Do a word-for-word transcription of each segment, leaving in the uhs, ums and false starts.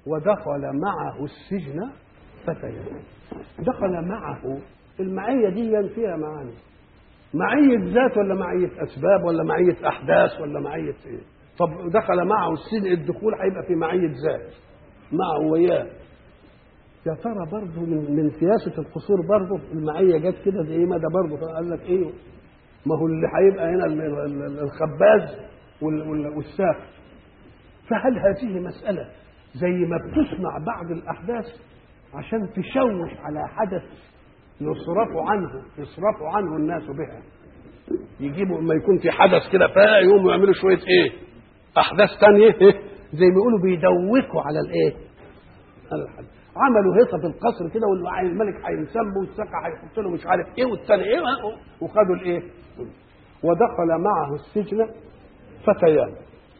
ودخل معه السجن فتيان. دخل معه، المعية دي فيها معاني، معية ذات ولا معية أسباب ولا معية أحداث ولا معية إيه؟ طب دخل معه السجن، الدخول هيبقى في معية ذات معه وياه. يا ترى برضه من من سياسة القصور برضه المعية جت كده زي ما ده برضه قال لك إيه؟ ما هو اللي هيبقى هنا الخباز والساق. فهل هذه مسألة زي ما بتصنع بعض الأحداث عشان تشوش على حدث يصرفوا عنه يصرفوا عنه الناس بها، يجيبوا ما يكون في حدث كده فيقوموا يعملوا شوية إيه أحداث تانية زي ما يقولوا بيدوكوا على الإيه على الحدث. عملوا هيصة في القصر كده والملك هينسمه والسقا هيحط له مش عارف ايه والثاني ايه وخدوا الايه. ودخل معه السجن فتيان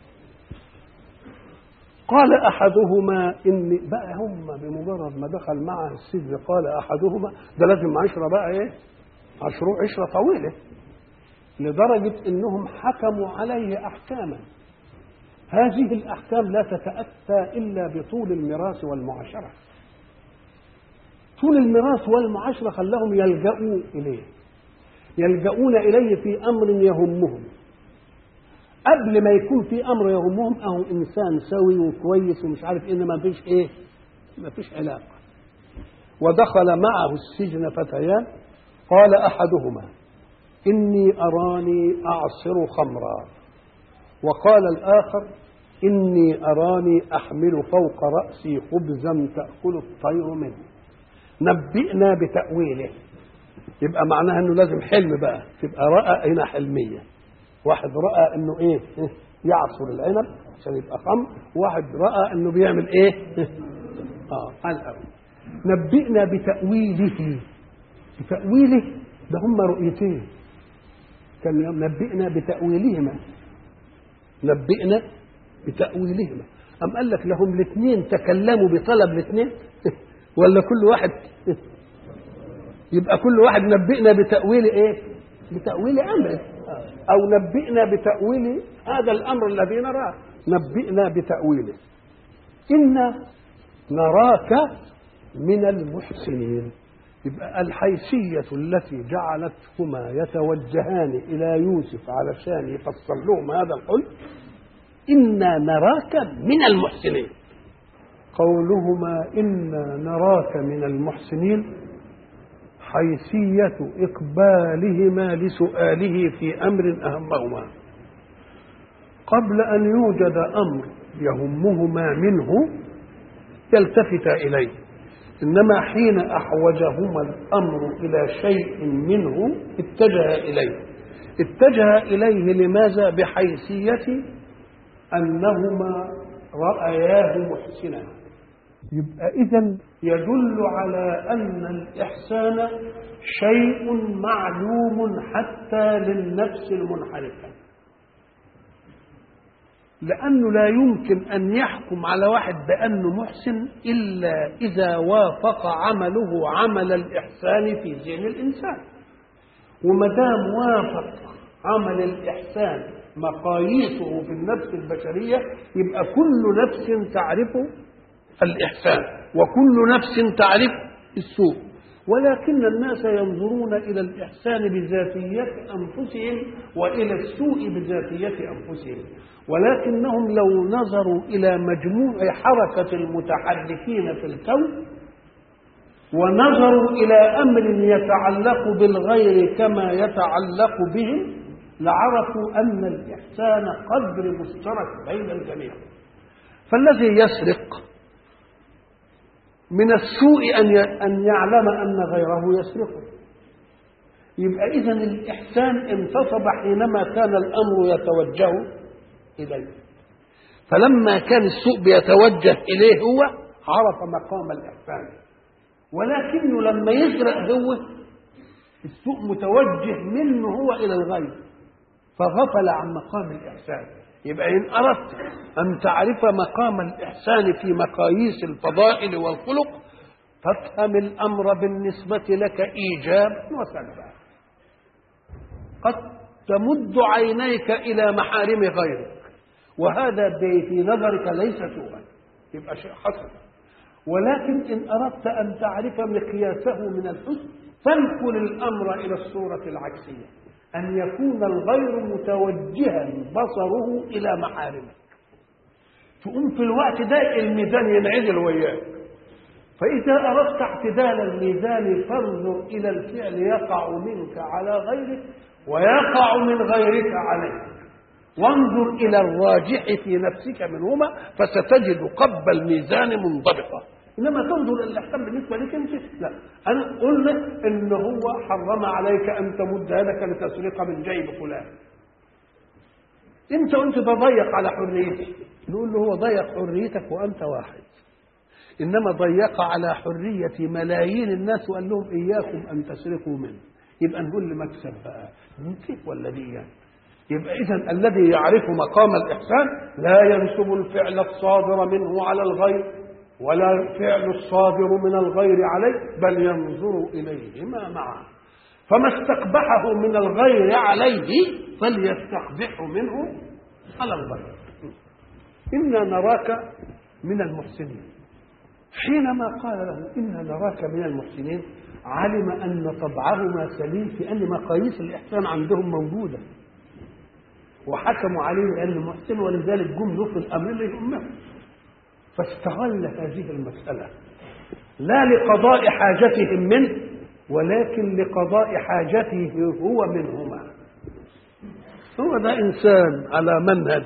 قال احدهما اني بقى هم بمجرد ما دخل معه السجن قال احدهما ده لازم عشرة بقى ايه عشرة عشرة طويلة لدرجة انهم حكموا عليه احكاما. هذه الاحكام لا تتأتى الا بطول الميراث والمعاشرة. طول الميراث والمعاشرة خلاهم يلجأوا إليه، يلجأون إليه في أمر يهمهم. قبل ما يكون في أمر يهمهم أهو إنسان سوي وكويس ومش عارف إن ما فيش إيه ما فيش علاقة. ودخل معه السجن فتيان قال أحدهما إني أراني أعصر خمرا، وقال الآخر إني أراني أحمل فوق رأسي خبزا تأكل الطير منه نبئنا بتأويله. يبقى معناها انه لازم حلم بقى، تبقى رأى هنا حلمية. واحد رأى انه ايه يعصر العنب عشان يبقى خمر، واحد رأى انه بيعمل ايه اه الأول. نبئنا بتأويله. بتأويله ده هم رؤيتين، كان نبئنا بتأويلهما نبئنا بتأويلهما. أم قال لك لهم الاثنين تكلموا بطلب الاثنين ولا كل واحد يبقى كل واحد نبئنا بتأويل ايه بتأويل امره او نبئنا بتأويل هذا الامر الذي نراه. نبئنا بتأويله إنا نراك من المحسنين. يبقى الحيثية التي جعلتهما يتوجهان إلى يوسف علشان يفسر لهم هذا الحلم إنا نراك من المحسنين. قولهما إنا نراك من المحسنين حيثية إقبالهما لسؤاله في أمر أهمهما قبل أن يوجد أمر يهمهما منه يلتفت إليه، إنما حين أحوجهما الأمر إلى شيء منه اتجه إليه. اتجه إليه لماذا؟ بحيثية أنهما رأياه محسنا. يبقى إذن يدل على أن الإحسان شيء معلوم حتى للنفس المنحرفة، لأنه لا يمكن أن يحكم على واحد بأنه محسن إلا إذا وافق عمله عمل الإحسان في ذهن الإنسان. ومدام وافق عمل الإحسان مقاييسه في النفس البشرية يبقى كل نفس تعرف الإحسان وكل نفس تعرف السوء. ولكن الناس ينظرون إلى الإحسان بذاتية أنفسهم وإلى السوء بذاتية أنفسهم، ولكنهم لو نظروا إلى مجموع حركة المتحركين في الكون ونظروا إلى أمر يتعلق بالغير كما يتعلق بهم لعرفوا أن الإحسان قدر مشترك بين الجميع. فالذي يسرق من السوء أن يعلم أن غيره يسرقه. يبقى إذن الإحسان انتصب حينما كان الأمر يتوجه إليه، فلما كان السوء بيتوجه إليه هو عرف مقام الإحسان. ولكنه لما يسرق هو السوء متوجه منه هو إلى الغير فغفل عن مقام الإحسان. يبقى إن أردت أن تعرف مقام الإحسان في مقاييس الفضائل والخلق فافهم الأمر بالنسبة لك إيجاب وسلبا. قد تمد عينيك إلى محارم غيرك وهذا في نظرك ليس سوءا، يبقى شيء حسن. ولكن إن أردت أن تعرف مقياسه من الحسن فانقل الأمر إلى الصورة العكسية، أن يكون الغير متوجها بصره إلى محارمه، تقوم في الوقت ده الميزان ينعدل وياك. فإذا أردت اعتدال الميزان فانظر إلى الفعل يقع منك على غيرك ويقع من غيرك عليك، وانظر إلى الراجح في نفسك منهما فستجد قب الميزان منضبطا. إنما تنظر إلى الأحكام بالنسبة لك أنت لا. أنا قلنا إن هو حرم عليك أن تمد يدك لتسرق من جيب فلان، أنت أنت تضيق على حريتك، نقول له هو ضيق حريتك وأنت واحد، إنما ضيق على حرية ملايين الناس وقال لهم إياكم أن تسرقوا منه. يبقى نقول لمكسب بقى كيف ولا دي يعني؟ يبقى إذن الذي يعرف مقام الإحسان لا ينسب الفعل الصادر منه على الغير ولا الفعل الصادر من الغير عليه، بل ينظر إليهما معا، فما استقبحه من الغير عليه فليستقبحه منه على الغير. إنا نراك من المحسنين. حينما قال له إنا نراك من المحسنين علم أن طبعهما سليم في أن مقاييس الإحسان عندهم موجودة، وحكموا عليه بأنه محسن، ولذلك جم في الأمر للأمة. فاستغل هذه المسألة لا لقضاء حاجتهم منه ولكن لقضاء حاجته هو منهما. هو ده إنسان على منهج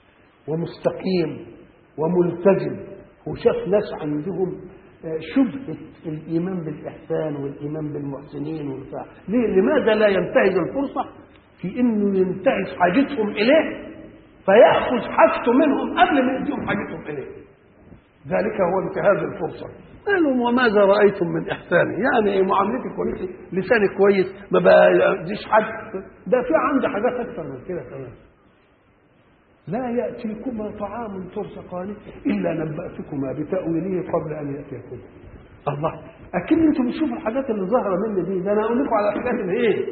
ومستقيم وملتزم، وشاف ناس عندهم شبهة الإيمان بالإحسان والإيمان بالمحسنين والبتاع. ليه؟ لماذا لا ينتهز الفرصة في إنه ينتهز حاجتهم إليه فيأخذ حاجته منهم قبل ما يديهم حاجتهم إليه؟ ذلك هو انتهاز الفرصة. قالوا وماذا رأيتم من إحساني؟ يعني معاملتي كويسة، لساني كويس، ما بديش حد، ده في عندي حاجات أكثر من كده كمان. لا يأتيكما طعام ترزقانه إلا نبأتكما بتأويله قبل أن يأتيكما. الله، أكيد أنتم بتشوفوا الحاجات اللي ظاهرة مني دي، ده أنا أقول لكم على الحاجات اللي إيه؟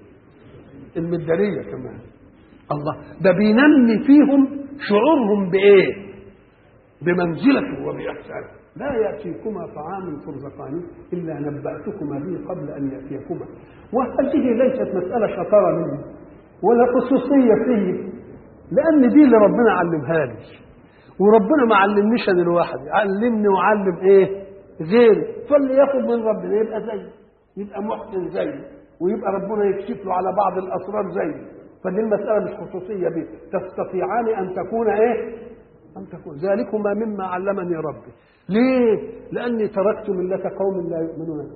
المدارية كمان. الله، ده بينمي فيهم شعورهم بإيه؟ بمنزلته وبإحسانه. لا يأتيكما طعام ترزقانه إلا نبأتكما به قبل أن يأتيكما. وهذه ليست مسألة شطارة مني ولا خصوصية فيه، لأن دي اللي ربنا علمها لي، وربنا ما علمنيش أنا لوحدي، علمني وعلم إيه؟ غيري. فاللي ياخد من ربنا يبقى زيه، يبقى محسن زيه، ويبقى ربنا يكشف له على بعض الأسرار زيه. فدي المسألة مش خصوصية بيه، تستطيعان أن تكون إيه؟ أن تكون ذلكما مما علمني ربي. ليه؟ لأني تركت ملة قوم لا يؤمنون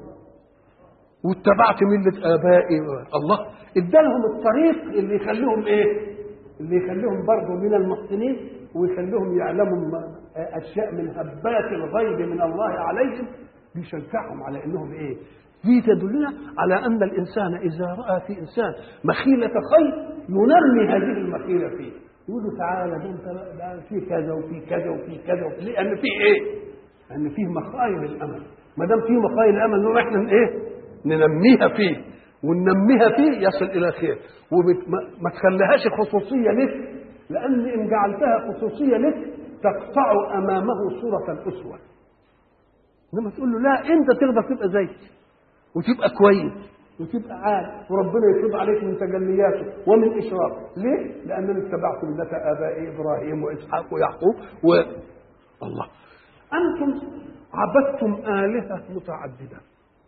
واتبعت ملة آبائي. الله ادالهم الطريق اللي يخليهم إيه؟ اللي يخليهم برضه من المحسنين، ويخليهم يعلموا أشياء من هبات الغيب من الله عليهم، بيشجعهم على إنهم إيه؟ دي تدلنا على أن الإنسان إذا رأى في إنسان مخيلة خير ينمي هذه المخيلة فيه، يقول له تعالى ده انت ده في كذا وفي كذا وفي كذا، لان في ايه؟ لان فيه مخايل الامل. ما دام فيه مخايل الامل نقول احنا ايه؟ ننميها فيه، وننميها فيه يصل الى خير. وما تخليهاش خصوصيه لك، لان ان جعلتها خصوصيه لك تقطع امامه صوره الاسوه. لما تقول له لا انت تقدر تبقى زي وتبقى كويس وتبقى عال، وربنا يفرض عليك من تجلياته ومن إشراقه. ليه؟ لأنني اتبعت ملة آبائي إبراهيم وإسحاق ويعقوب و الله. أنتم عبدتم آلهة متعددة.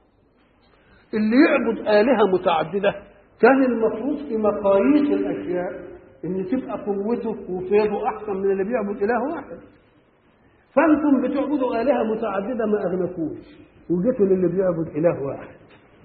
اللي يعبد آلهة متعددة كان المفروض في مقاييس الأشياء إن تبقى قوته وفيضه أحسن من اللي بيعبد إله واحد. فأنتم بتعبدوا آلهة متعددة ما أغنكوش، وجيتوا للي بيعبد إله واحد.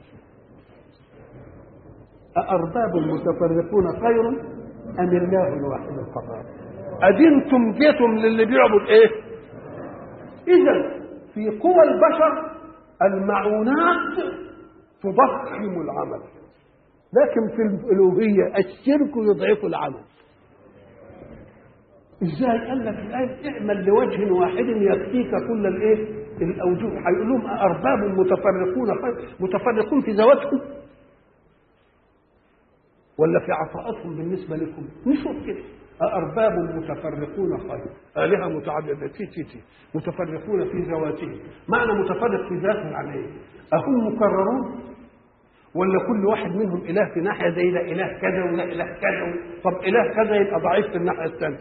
أأرباب متفرقون خير أم الله الواحد القهار؟ أدينتم جيتم للي بيعبد إيه؟ إذا في قوى البشر المعونات تضخم العمل، لكن في الألوهية الشرك يضعف العمل. إزاي؟ قال لك الآية اعمل لوجه واحد يكفيك كل الإيه؟ الأوجه. هيقول لهم أأرباب متفرقون خير، متفرقون في ذواتهم ولا في عطاءاتهم بالنسبة لكم؟ نشوف كده. أأرباب متفرقون خير آلهة متعددة تي تي تي متفرقون في ذواتهم. معنى متفرق في ذاته يعني ايه؟ أهم مكررون ولا كل واحد منهم إله في ناحية زي ده إله كذا ولا إله كذا؟ طب إله كذا يبقى ضعيف في الناحية الثانية.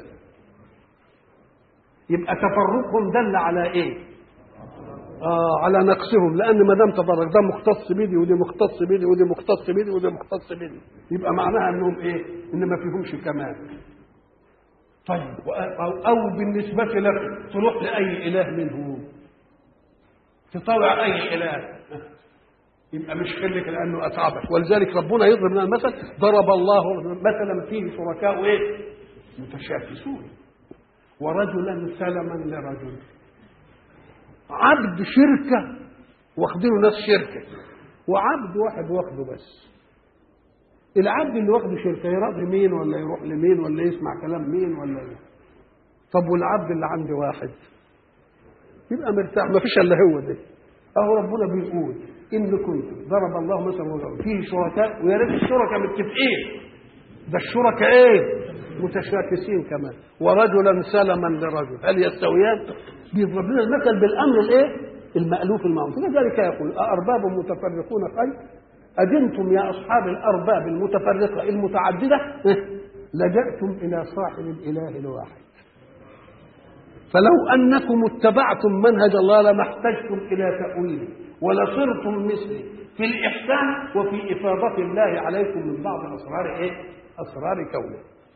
يبقى تفرقهم دل على إيه؟ آه على نقصهم، لأن ما دام تفرق ده مختص بيدي ودي مختص بيدي ودي مختص بيدي ودي مختص بيدي يبقى معناها إنهم إيه؟ إن ما فيهمش كمال. طيب أو, أو بالنسبة لك تروح لأي إله منهم تطوع أي إله يبقى مش خلك لأنه أتعبك. ولذلك ربنا يضرب لنا المثل ضرب الله مثلا فيه شركاء إيه؟ متشاكسون ورجلا سلما لرجل. عبد شركة واخدينه ناس شركة وعبد واحد واخده بس. العبد اللي واخده شركة يراضي مين ولا يروح لمين ولا يسمع كلام مين ولا إيه؟ طب والعبد اللي عنده واحد يبقى مرتاح ما فيش الا هو ده. اهو ربنا بيقول ان كنتم ضرب الله مثلا فيه شركاء ويا ريت الشركاء متفقين ده الشركاء ايه متشاكسين كمان ورجلا سلما لرجل هل يستويان؟ بيضرب لنا المثل بالامر الايه المألوف المعروف. لذلك يقول أأرباب متفرقون خير أدنتم يا أصحاب الأرباب المتفرقة المتعددة لجأتم إلى صاحب الإله الواحد. فلو أنكم اتبعتم منهج الله لما احتجتم إلى تأويله ولصرتم مثلي في الإحسان وفي إفاضة الله عليكم من بعض أسرار إيه؟ أسرار كونه.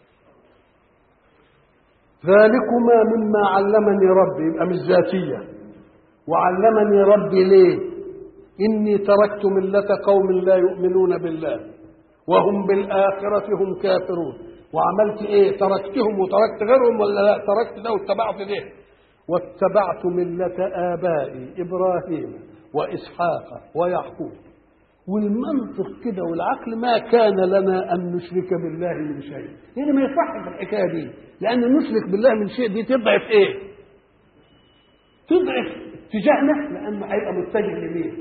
ذلكما مما علمني ربي يبقى مش ذاتية. وعلمني ربي ليه؟ إني تركت ملة قوم لا يؤمنون بالله وهم بالآخرة هم كافرون. وعملت ايه؟ تركتهم وتركت غيرهم ولا لا؟ تركت ده واتبعت ده. واتبعت ملة آبائي إبراهيم وإسحاق ويعقوب. والمنطق كده والعقل ما كان لنا أن نشرك بالله من شيء. يعني ما يصح في الحكاية دي لأن نشرك بالله من شيء دي تضعف ايه؟ تضعف اتجاهنا لأنه هيبقى متجه لمين؟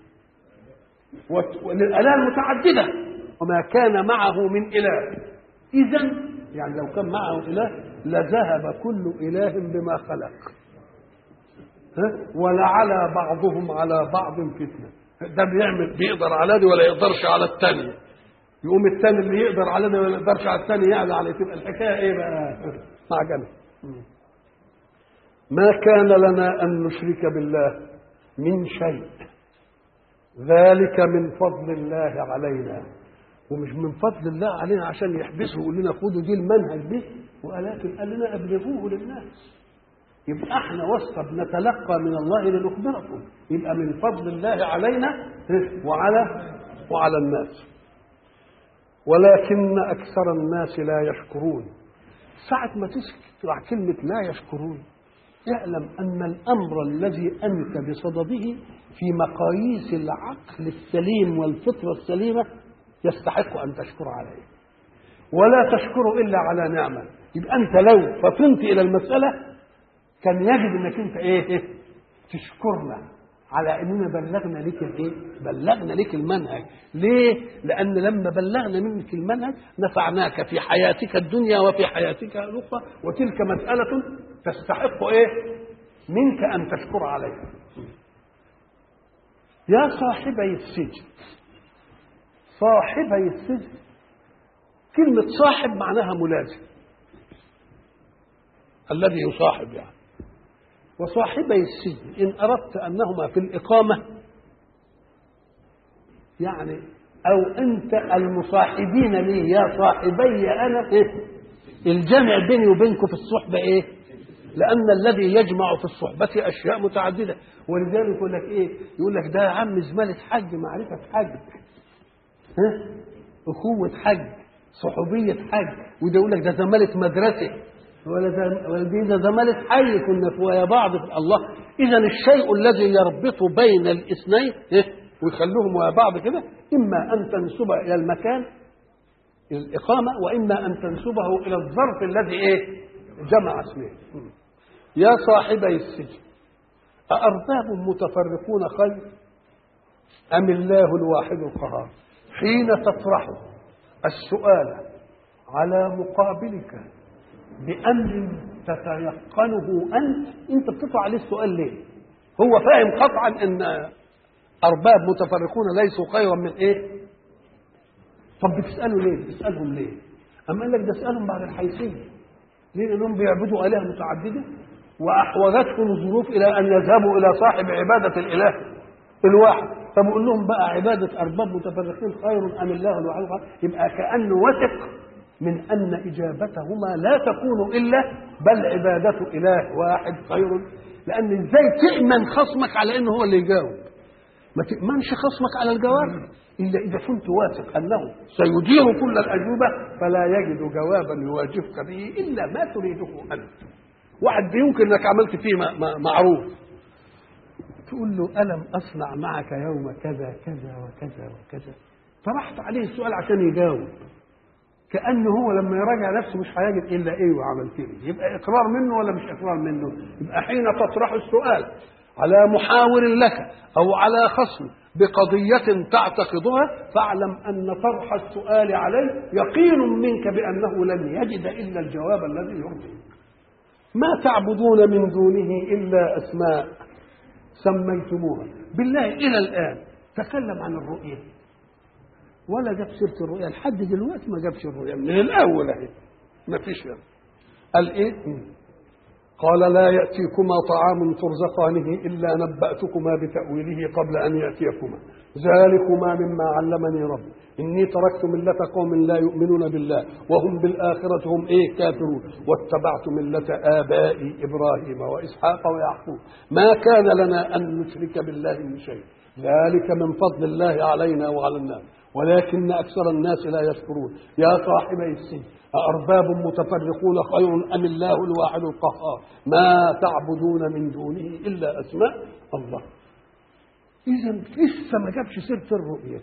وللآلهة المتعددة. وما كان معه من إله. إذا يعني لو كان معه إله لذهب كل إله بما خلق. ها؟ ولعلى بعضهم على بعض فتنة. ده بيعمل بيقدر على دي ولا يقدرش على الثانية. يقوم الثاني اللي يقدر على دي ولا يقدرش على الثاني يعلى عليه. تبقى الحكاية إيه بقى؟ مع جنب. ما كان لنا أن نشرك بالله من شيء ذلك من فضل الله علينا. ومش من فضل الله علينا عشان يحبسه ويقول لنا خدوا دي المنهج دي ولكن قال لنا ابلغوه للناس. يبقى احنا واسطه بنتلقى من الله لنخبركم. يبقى من فضل الله علينا وعلى وعلى الناس. ولكن اكثر الناس لا يشكرون. ساعة ما تسمع كلمة لا يشكرون اعلم ان الامر الذي انت بصدده في مقاييس العقل السليم والفطرة السليمة يستحق أن تشكر عليه. ولا تشكر إلا على نعمة. يبقى أنت لو فطنت إلى المسألة كان يجب أنك أنت إيه تشكرنا على أننا بلغنا لك الإيه بلغنا لك المنهج. ليه؟ لأن لما بلغنا منك المنهج نفعناك في حياتك الدنيا وفي حياتك الأخرى. وتلك مسألة تستحق إيه منك أن تشكر عليها. يا صاحبي السجن. صاحبي السجن كلمة صاحب معناها ملازم الذي يصاحب يعني. وصاحبي السجن إن أردت أنهما في الإقامة يعني أو أنت المصاحبين لي يا صاحبي أنا إيه؟ الجمع بيني وبينكم في الصحبة إيه؟ لأن الذي يجمع في الصحبة أشياء متعددة. ولذلك يقول لك إيه؟ يقول لك ده يا عم زمالة حج معرفة حج ها؟ أخوة حج صحوبية حج. وده يقول لك ده زمالة مدرسة ولا دي ده زمالة حي كنا في ويا بعض في الله. إذا الشيء الذي يربط بين الاثنين إيه؟ ويخلوهم ويا بعض كده إما أن تنسب إلى المكان الإقامة وإما أن تنسبه إلى الظرف الذي إيه جمع اسمه. يا صاحبي السجن أأرباب متفرقون خير أم الله الواحد القهار. حين تطرح السؤال على مقابلك بأمر تتيقنه أنت، أنت بتطلع عليه السؤال ليه؟ هو فاهم قطعا أن أرباب متفرقون ليسوا خيرا من إيه؟ طب بتسأله ليه؟ بتسألهم ليه؟ أما قال لك ده اسألهم بعد الحيثية. ليه؟ لأنهم بيعبدوا آلهة متعددة وأحوجتهم الظروف إلى أن يذهبوا إلى صاحب عبادة الإله الواحد، فبقول لهم بقى عبادة أرباب متفرقين خير أم الله الواحد القهار؟ يبقى كأنه وثق من أن إجابتهما لا تكون إلا بل عبادة إله واحد خير. لأن إزاي تأمن خصمك على أنه هو اللي يجاوب؟ ما تأمنش خصمك على الجواب إلا إذا كنت واثق أنه سيدير كل الأجوبة فلا يجد جوابا يواجهك به إلا ما تريده أنت. واحد يمكن أنك عملت فيه معروف، تقول له ألم أصنع معك يوم كذا كذا وكذا وكذا، طرحت عليه السؤال عشان يجاوب، كأنه هو لما يراجع نفسه مش هيجد إلا إيه وعمل كده. يبقى إقرار منه ولا مش إقرار منه؟ يبقى حين تطرح السؤال على محاور لك أو على خصم بقضية تعتقدها فاعلم أن طرح السؤال عليه يقين منك بأنه لن يجد إلا الجواب الذي يرضيك. ما تعبدون من دونه إلا أسماء سميتموها. بالله إلى الآن تكلم عن الرؤية ولا جاب سيرة الرؤية لحد دلوقتي، ما جابش الرؤية من الأول اهي ما فيش يعني. قال إيه؟ قال لا يأتيكما طعام ترزقانه إلا نبأتكما بتأويله قبل أن يأتيكما ذلكما مما علمني ربي إني تركت ملة قوم لا يؤمنون بالله وهم بالآخرة هم إيه كافرون واتبعت ملة آبائي إبراهيم وإسحاق ويعقوب ما كان لنا أن نشرك بالله من شيء ذلك من فضل الله علينا وعلى الناس ولكن أكثر الناس لا يشكرون. يا صاحبي السجن أأرباب متفرقون خير أم الله الواحد القهار ما تعبدون من دونه إلا أسماء الله. إذا لسه ما جابش سيرة الرؤية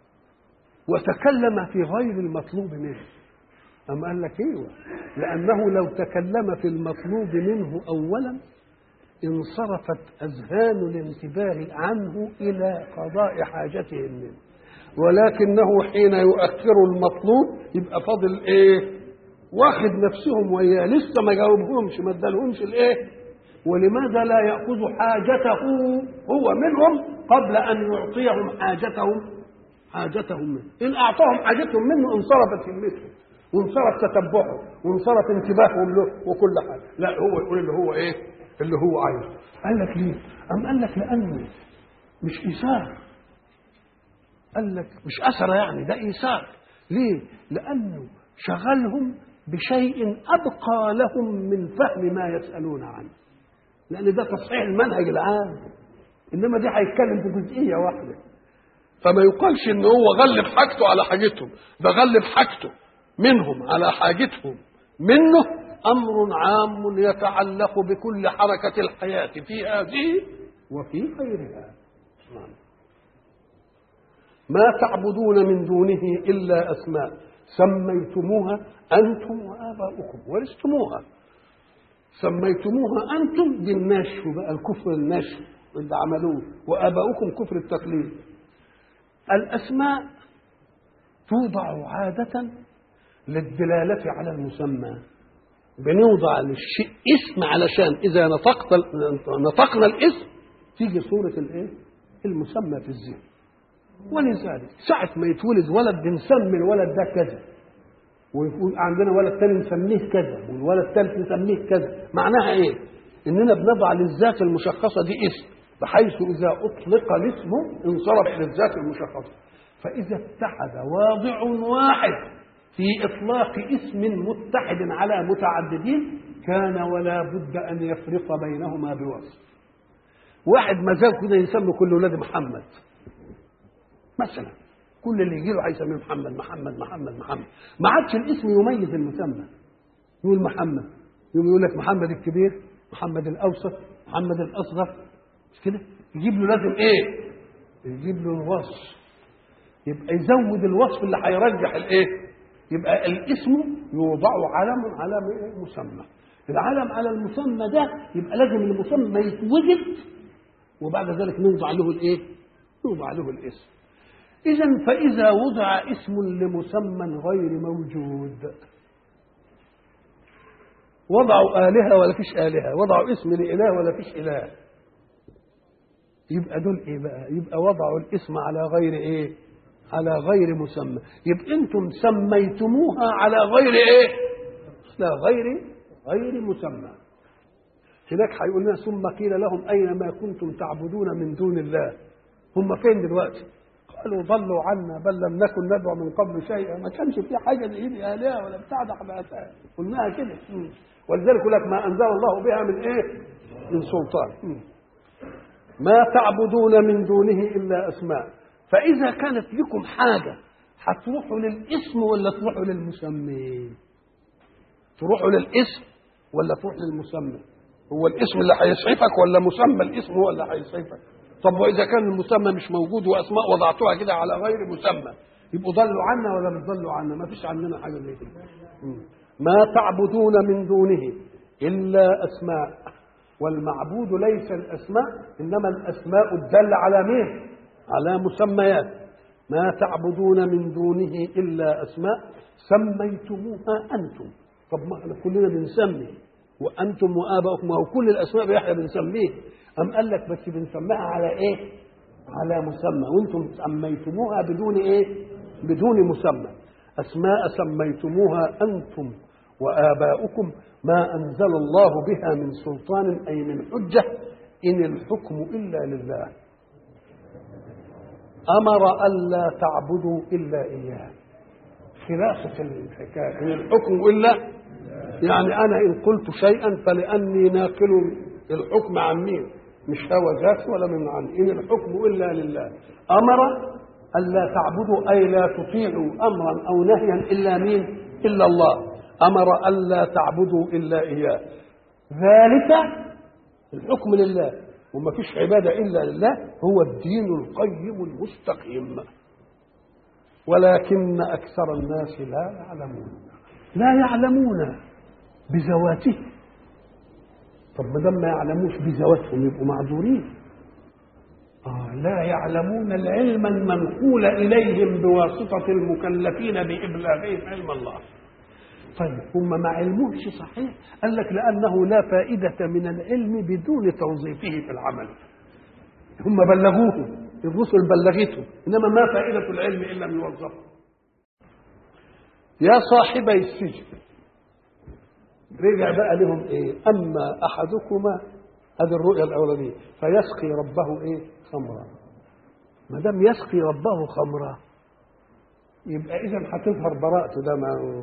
وتكلم في غير المطلوب منه. أما قال لك إيوه، لأنه لو تكلم في المطلوب منه أولا انصرفت أذهان الانتباه عنه إلى قضاء حاجتهم منه، ولكنه حين يؤخر المطلوب يبقى فاضل ايه؟ واخد نفسهم وياه لسه ما جاوبهمش ما ادالهمش الايه؟ ولماذا لا يأخذ حاجته هو منهم قبل أن يعطيهم حاجتهم حاجتهم منه؟ إن أعطاهم حاجتهم منه انصرفت همتهم وانصرف تتبعهم وانصرف انتباههم له وكل حاجة. لا هو يقول اللي هو ايه؟ اللي هو عايزه. قال لك ليه؟ أم قال لك لأنه مش إيثار، قال لك مش أثر يعني ده إيثار. ليه؟ لأنه شغلهم بشيء أبقى لهم من فهم ما يسألون عنه، لأن ده تصحيح المنهج العام، إنما دي هيتكلم في جزئية واحدة. فما يقالش إن هو غلب حاجته على حاجتهم، ده غلب حاجته منهم على حاجتهم منه. أمر عام يتعلق بكل حركة الحياة في هذه وفي غيرها. ما تعبدون من دونه إلا أسماء سميتموها أنتم وآباؤكم ورثتموها. سميتموها أنتم بالنشر بقى، الكفر النشر اللي عملوه، وآباؤكم كفر التقليد. الأسماء توضع عادة للدلالة على المسمى، بنوضع للشيء اسم علشان إذا نطقت نطقنا الاسم تيجي صورة الايه؟ المسمى في الذهن. ولذلك ساعة ما يتولد ولد بنسمي الولد ده كذا، ويكون عندنا ولد تاني نسميه كذا والولد الثالث نسميه كذا. معناها ايه؟ اننا بنضع للذات المشخصة دي اسم، بحيث اذا اطلق الاسم انصرف للذات المشخصة. فاذا اتحد واضع واحد في اطلاق اسم متحد على متعددين كان ولا بد ان يفرق بينهما بوصف. واحد مزاج كده يسمي كل ولاد محمد مثلا، كل اللي يجي له هيسميه محمد محمد محمد محمد، ما عادش الاسم يميز المسمى. يقول محمد، يقول لك محمد الكبير، محمد الاوسط، محمد الاصغر، مش كده؟ يجيب له لازم ايه؟ يجيب له الوصف، يبقى يزود الوصف اللي هيرجح الايه؟ يبقى الاسم يوضع علم على مسمى. العلم على المسمى ده يبقى لازم المسمى يتوجد وبعد ذلك نوضع له الايه؟ نوضع له الاسم. إذا فإذا وضع اسم لمسمى غير موجود وضعوا آلهة ولا فيش آلهة، وضعوا اسم لإله ولا فيش إله. يبقى دول إيه بقى؟ يبقى وضعوا الاسم على غير إيه؟ على غير مسمى. يبقى أنتم سميتموها على غير إيه؟ على غير غير مسمى. هناك هيقول لنا ثم قيل لهم أين ما كنتم تعبدون من دون الله. هم فين دلوقتي؟ قالوا ضلوا عنا بل لم نكن ندعو من قبل شيئا. ما كانش في حاجه بايد الهه ولا بتاع ده احنا قلناها كده. ولذلك يقول لك ما انزل الله بها من ايه؟ من سلطان. ما تعبدون من دونه الا اسماء. فاذا كانت لكم حاجه هتروحوا للاسم ولا تروحوا للمسمى؟ تروحوا للاسم ولا تروح للمسمى؟ هو الاسم اللي هيسعفك ولا مسمى الاسم هو اللي هيسعفك؟ طب واذا كان المسمى مش موجود واسماء وضعتوها كده على غير مسمى، يبقوا ضلوا عنا ولا مش ضلوا عنا؟ ما فيش عندنا حاجه زي كده. ما تعبدون من دونه الا اسماء. والمعبود ليس الاسماء، انما الاسماء الداله على مين؟ على مسميات. ما تعبدون من دونه الا اسماء سميتموها انتم. طب ما احنا كلنا بنسمي، وانتم واباؤكم وكل الاسماء بيحيى بنسميه. أم قال لك بس بنسميها على إيه؟ على مسمى، وأنتم سميتموها بدون إيه؟ بدون مسمى. أسماء سميتموها أنتم وآباؤكم ما أنزل الله بها من سلطان أي من حجة، إن الحكم إلا لله. أمر ألا تعبدوا إلا إياه. خلاصة الحكاية إن الحكم إلا، يعني أنا إن قلت شيئا فلأني ناقل الحكم عن مين؟ مش هوى ذاتي ولا من عن إن الحكم إلا لله. أمر ألا تعبدوا أي لا تطيعوا أمرا أو نهيا إلا مين؟ إلا الله. أمر ألا تعبدوا إلا إياه. ذلك الحكم لله، وما فيش عبادة إلا لله، هو الدين القيم المستقيم. ولكن أكثر الناس لا يعلمون. لا يعلمون بذواته. طب ما دام ما يعلموش بذواتهم يبقوا معذورين. آه لا يعلمون العلم المنقول إليهم بواسطة المكلفين بإبلاغهم علم الله. طيب هم ما علموش صحيح؟ قال لك لأنه لا فائدة من العلم بدون توظيفه في العمل. هم بلغوه، الرسل بلغتهم، إنما ما فائدة العلم إلا أن يوظفه. يا صاحبي السجن، رجع بقى لهم ايه؟ اما احدكما، هذه الرؤيا الاولانيه، فيسقي ربه ايه؟ خمرا. ما دام يسقي ربه خمرا يبقى اذا هتظهر براءته ده. ما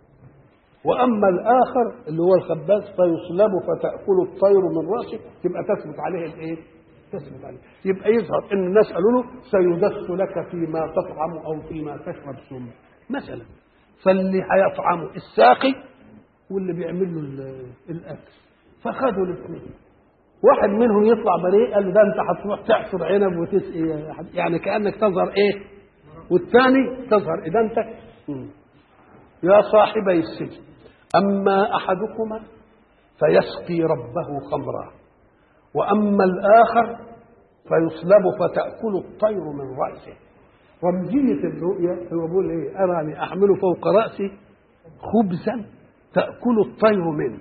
واما الاخر اللي هو الخباز فيصلب فتاكل الطير من راسه، تبقى تثبت عليه الايه؟ تثبت عليه. يبقى يظهر ان الناس قالوا له سيدس لك فيما تطعم او فيما تشرب سم مثلا. فاللي هيطعمه الساقي واللي بيعمل له الاكل، فخدوا الاثنين. واحد منهم يطلع بريء، قال له ده انت هتروح تعصر عنب وتسقي، يعني كانك تظهر ايه؟ والثاني تظهر ادانتك. يا صاحبي السجن اما احدكما فيسقي ربه خمرا، واما الاخر فيصلب فتاكل الطير من راسه. رمزيه الرؤيا هو بيقول ايه؟ اراني احمل فوق راسي خبزا تأكل الطير منه.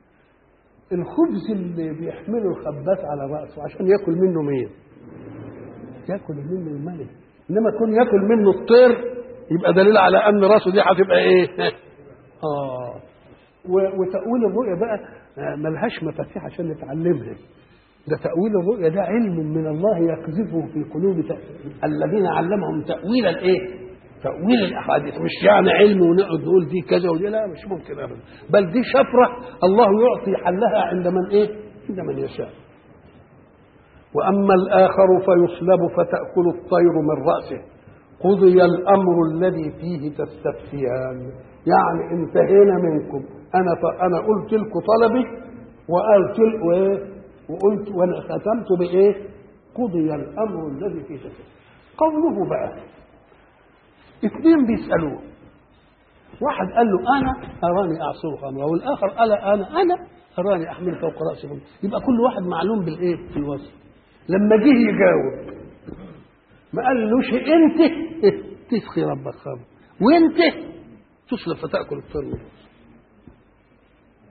الخبز اللي بيحمله الخباز على رأسه عشان يأكل منه مين؟ يأكل منه الملك. إنما يكون يأكل منه الطير يبقى دليل على أن رأسه دي هتبقى إيه؟ آه. وتأويل الرؤيا بقى ملهاش مفاتيح عشان نتعلمها. ده تأويل الرؤيا ده علم من الله يقذفه في قلوب الذين علمهم تأويل الإيه؟ تأويل الأحاديث. مش يعني علم ونقعد نقول دي كذا ودي، لا مش ممكن أبدا، بل دي شفرة الله يعطي حلها عند من إيه؟ عند من يشاء. وأما الآخر فيصلب فتأكل الطير من رأسه قضي الأمر الذي فيه تستفتيان. يعني انتهينا منكم، أنا أنا قلت لكم طلبي وقلت وإيه؟ وقلت وأنا ختمت بإيه؟ قضي الأمر الذي فيه تستفتيان. قوله بقى اثنين بيسألوه، واحد قال له أنا أراني أعصر خمرا، والآخر قال أنا أنا أراني أحمل فوق رأسي خمرا. يبقى كل واحد معلوم بالإيه؟ في الوصف. لما جه يجاوب ما قالوش أنت تسقي ربك خمر وأنت تصلب فتأكل الطير.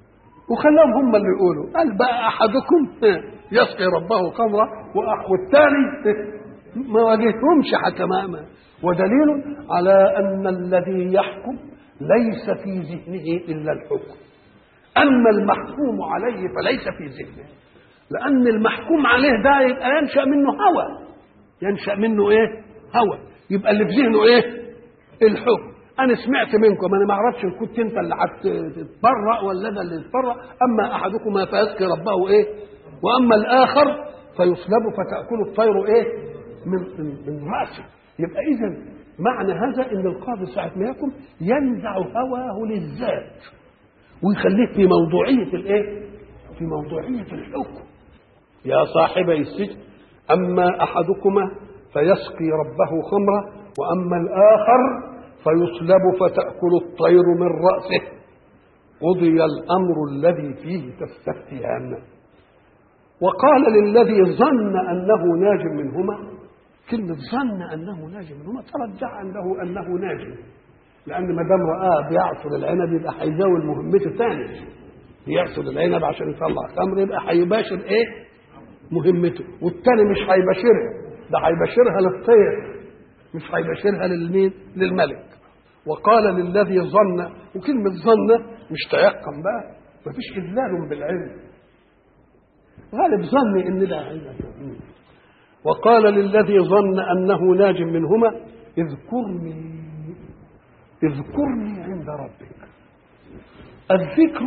وخلاهم هم اللي يقولوا. قال بقى احدكم يسقي ربه خمرا والثاني ما واجهتهمش حكماء. ودليل على ان الذي يحكم ليس في ذهنه الا الحكم، اما المحكوم عليه فليس في ذهنه، لان المحكوم عليه ده يبقى ينشا منه هوى، ينشا منه ايه؟ هوى. يبقى اللي في ذهنه ايه؟ الحكم. انا سمعت منكم، انا ما اعرفش ان كنت انت اللي هتتبرأ ولا ده اللي يتبرأ. اما احدكما فيسقي ربه ايه؟ واما الاخر فيصلب فتاكل الطير ايه؟ من من راسه. يبقى اذا معنى هذا ان القاضي ساعه ما يحكم ينزع هواه للذات ويخليه في موضوعيه الايه؟ في موضوعيه الحكم. يا صاحبي السجن اما احدكما فيسقي ربه خمرا واما الاخر فيصلب فتأكل الطير من رأسه قضي الأمر الذي فيه تستفتيان. وقال للذي ظن أنه ناج منهما، كلمة ظن أنه ناج منهما ترجع عنده أنه ناج، لأن ما دام رآه بيعصر العنب يبقى هيزاول مهمته ثاني، بيعصر العنب عشان يطلع خمر يبقى هيباشر إيه؟ مهمته. والثاني مش هيباشرها، ده هيباشرها للطير مش هيباشرها للمين؟ للملك. وقال للذي ظن، وكلمة ظن مش تيقن بقى، مفيش إذلال بالعلم، غالب ظني إن لا علم. وقال للذي ظن أنه ناج منهما اذكرني اذكرني عند ربك. الذكر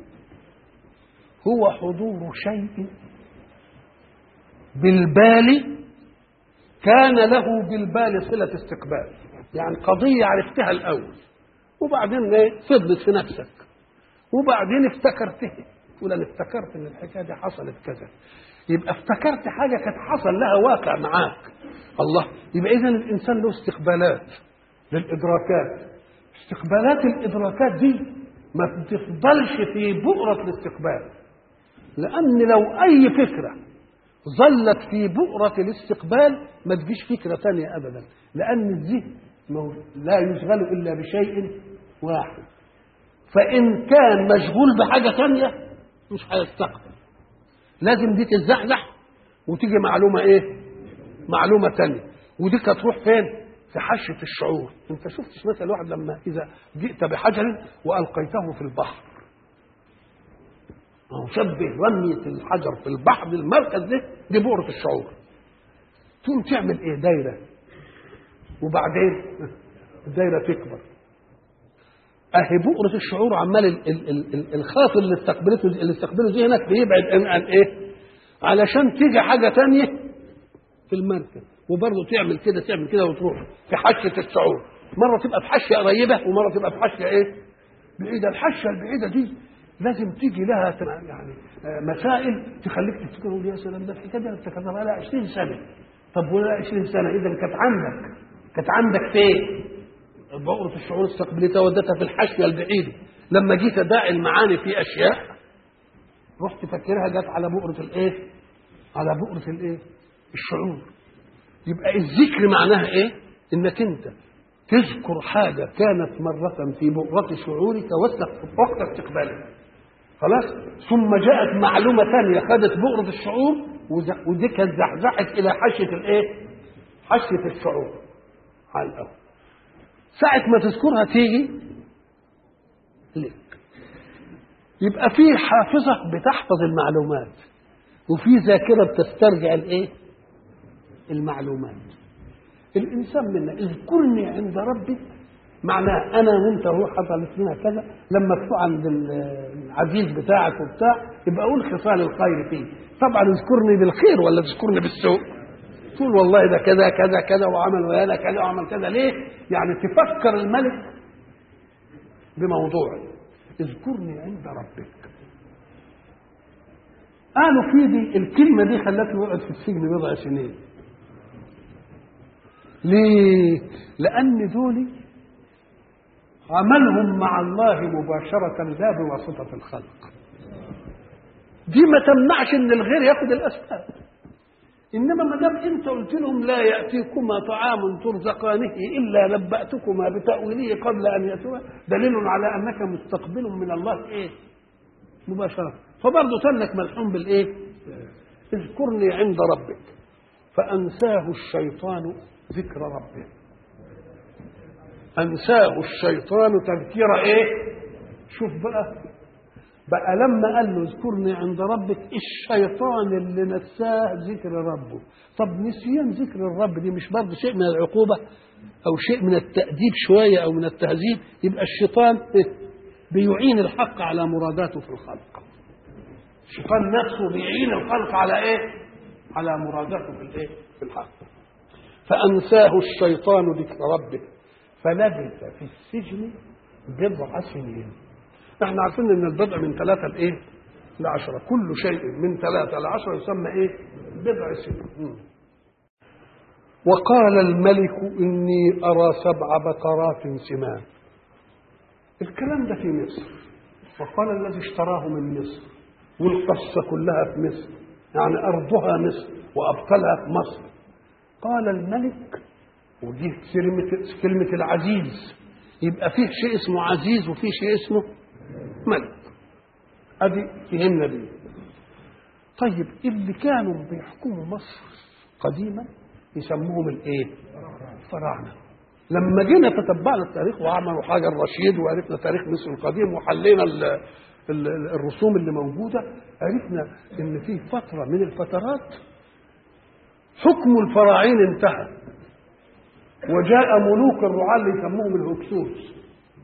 هو حضور شيء بالبال كان له بالبال صلة استقبال، يعني قضية عرفتها الأول وبعدين فضلت في نفسك وبعدين افتكرتها، تقول أنا افتكرت إن الحكاية دي حصلت كذا، يبقى افتكرت حاجة كانت حصل لها واقع معاك. الله، يبقى إذن الإنسان له استقبالات للإدراكات. استقبالات الإدراكات دي ما بتفضلش في بؤرة الاستقبال، لأن لو أي فكرة ظلت في بؤرة الاستقبال ما تجيش فكرة ثانية أبدا، لأن الذهن لا يشغل إلا بشيء واحد، فإن كان مشغول بحاجة ثانية مش هيستقبل، لازم دي تتزحزح وتيجي معلومة إيه؟ معلومة ثانية، ودي هتروح فين؟ في حشة الشعور. أنت شفتش مثلا واحد لما إذا جئت بحجر وألقيته في البحر، شبه رمية الحجر في البحر المركز ده دي بؤرة الشعور، تقوم تعمل ايه؟ دايرة، وبعدين الدايرة تكبر. اهي بؤرة الشعور عمال ال ال ال الخاطر اللي استقبلته اللي استقبله ذهنك بيبعد عن ايه؟ علشان تيجي حاجة تانية في المركز، وبرضه تعمل كده تعمل كده وتروح في حشة الشعور، مرة تبقى في حشة قريبة ومرة تبقى في حشة ايه؟ بعيدة. الحشة البعيدة دي لازم تيجي لها يعني مسائل تخليك تفتكر يا سلام ده الحكايه دي افتكرتها بقى لها عشرين سنة. طب ولا عشرين سنة اذا كانت عندك كانت عندك فين؟ بؤرة الشعور استقبلتها ودتها في الحاشيه البعيده، لما جيت اداعي المعاني في اشياء رحت فكرها جت على بؤرة الايه؟ على بؤرة الايه؟ الشعور. يبقى الذكر معناها ايه؟ انك انت تذكر حاجه كانت مره في بؤرة شعورك وقت استقبالها، خلاص، ثم جاءت معلومة ثانية خدت بؤرة الشعور ودي كانت زحزحت إلى حشية الإيه؟ حشية الشعور على الأول. ساعة ما تذكرها تيجي لك، يبقى في حافظة بتحفظ المعلومات وفي ذاكرة بتسترجع الإيه؟ المعلومات. الإنسان منا اذكرني عند ربك معناه انا وانت روح حصلت لنا كذا، لما تروح عند العزيز بتاعك وبتاع يبقى اقول خصال الخير فيه. طبعا اذكرني بالخير ولا تذكرني بالسوء؟ تقول والله ده كذا كذا كذا وعمل ويانا كذا وعمل كذا. ليه؟ يعني تفكر الملك بموضوع اذكرني عند ربك. قالوا في دي الكلمه دي خلته يقعد في السجن بضع سنين. ليه؟ لان دول عملهم مع الله مباشرة لا بواسطة الخلق. دي ما تمنعش ان الغير ياخد الاسباب، انما ما دام انت قلت لهم لا ياتيكما طعام ترزقانه الا نباتكما بتاويله قبل ان ياتوا، دليل على انك مستقبل من الله ايه؟ مباشرة. فبرضه تنك ملحوم بالإيه؟ اذكرني عند ربك فأنساه الشيطان ذكر ربه. أنساه الشيطان تذكير إيه؟ شوف بقى بقى لما قال له اذكرني عند ربك، الشيطان اللي نساه ذكر ربه. طب نسيان ذكر الرب دي مش برضه شيء من العقوبة أو شيء من التأديب شوية أو من التهذيب؟ يبقى الشيطان بيعين الحق على مراداته في الخلق. الشيطان نفسه بيعين الخلق على إيه؟ على مراداته في الإيه؟ في الحق. فأنساه الشيطان ذكر ربه فلبث في السجن بضع سنين. احنا عارفين ان البضع من ثلاثة لايه؟ لعشرة. كل شيء من ثلاثة لعشرة يسمى ايه؟ بضع سنين. وقال الملك اني ارى سبع بقرات سمان. الكلام ده في مصر. وقال الذي اشتراه من مصر، والقصة كلها في مصر، يعني ارضها مصر وابطالها في مصر. قال الملك، ودي كلمة كلمة العزيز، يبقى فيه شيء اسمه عزيز وفيه شيء اسمه ملك. ادي فهمنا دي. طيب اللي كانوا بيحكموا مصر قديما يسموهم الايه؟ الفراعنه. لما جينا تتبعنا التاريخ وعملوا حاجه الرشيد وعرفنا تاريخ مصر القديم وحلينا ال ال الرسوم اللي موجوده، عرفنا ان في فتره من الفترات حكم الفراعين انتهى وجاء ملوك الرعاة اللي يسموهم الهكسوس.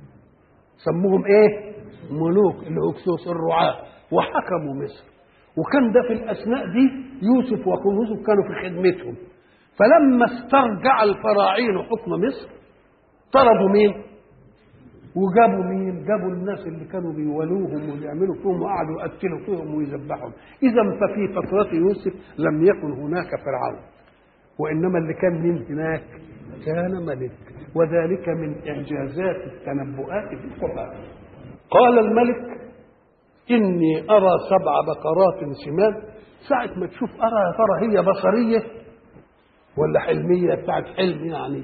سموهم ايه؟ ملوك الهكسوس الرعاة، وحكموا مصر. وكان ده في الاثناء دي يوسف وكنوزه كانوا في خدمتهم. فلما استرجع الفراعين حكم مصر طردوا مين؟ وجابوا مين؟ جابوا الناس اللي كانوا بيولوهم ويعملوا فيهم وقعدوا يقتلوا فيهم ويذبحهم. اذا ففي فترة يوسف لم يكن هناك فرعون، وانما اللي كان من هناك كان ملك. وذلك من إعجازات التنبؤات في القرآن. قال الملك إني أرى سبع بقرات سمان. ساعة ما تشوف أرى يا ترى هي بصرية ولا حلمية بتاعت حلم؟ يعني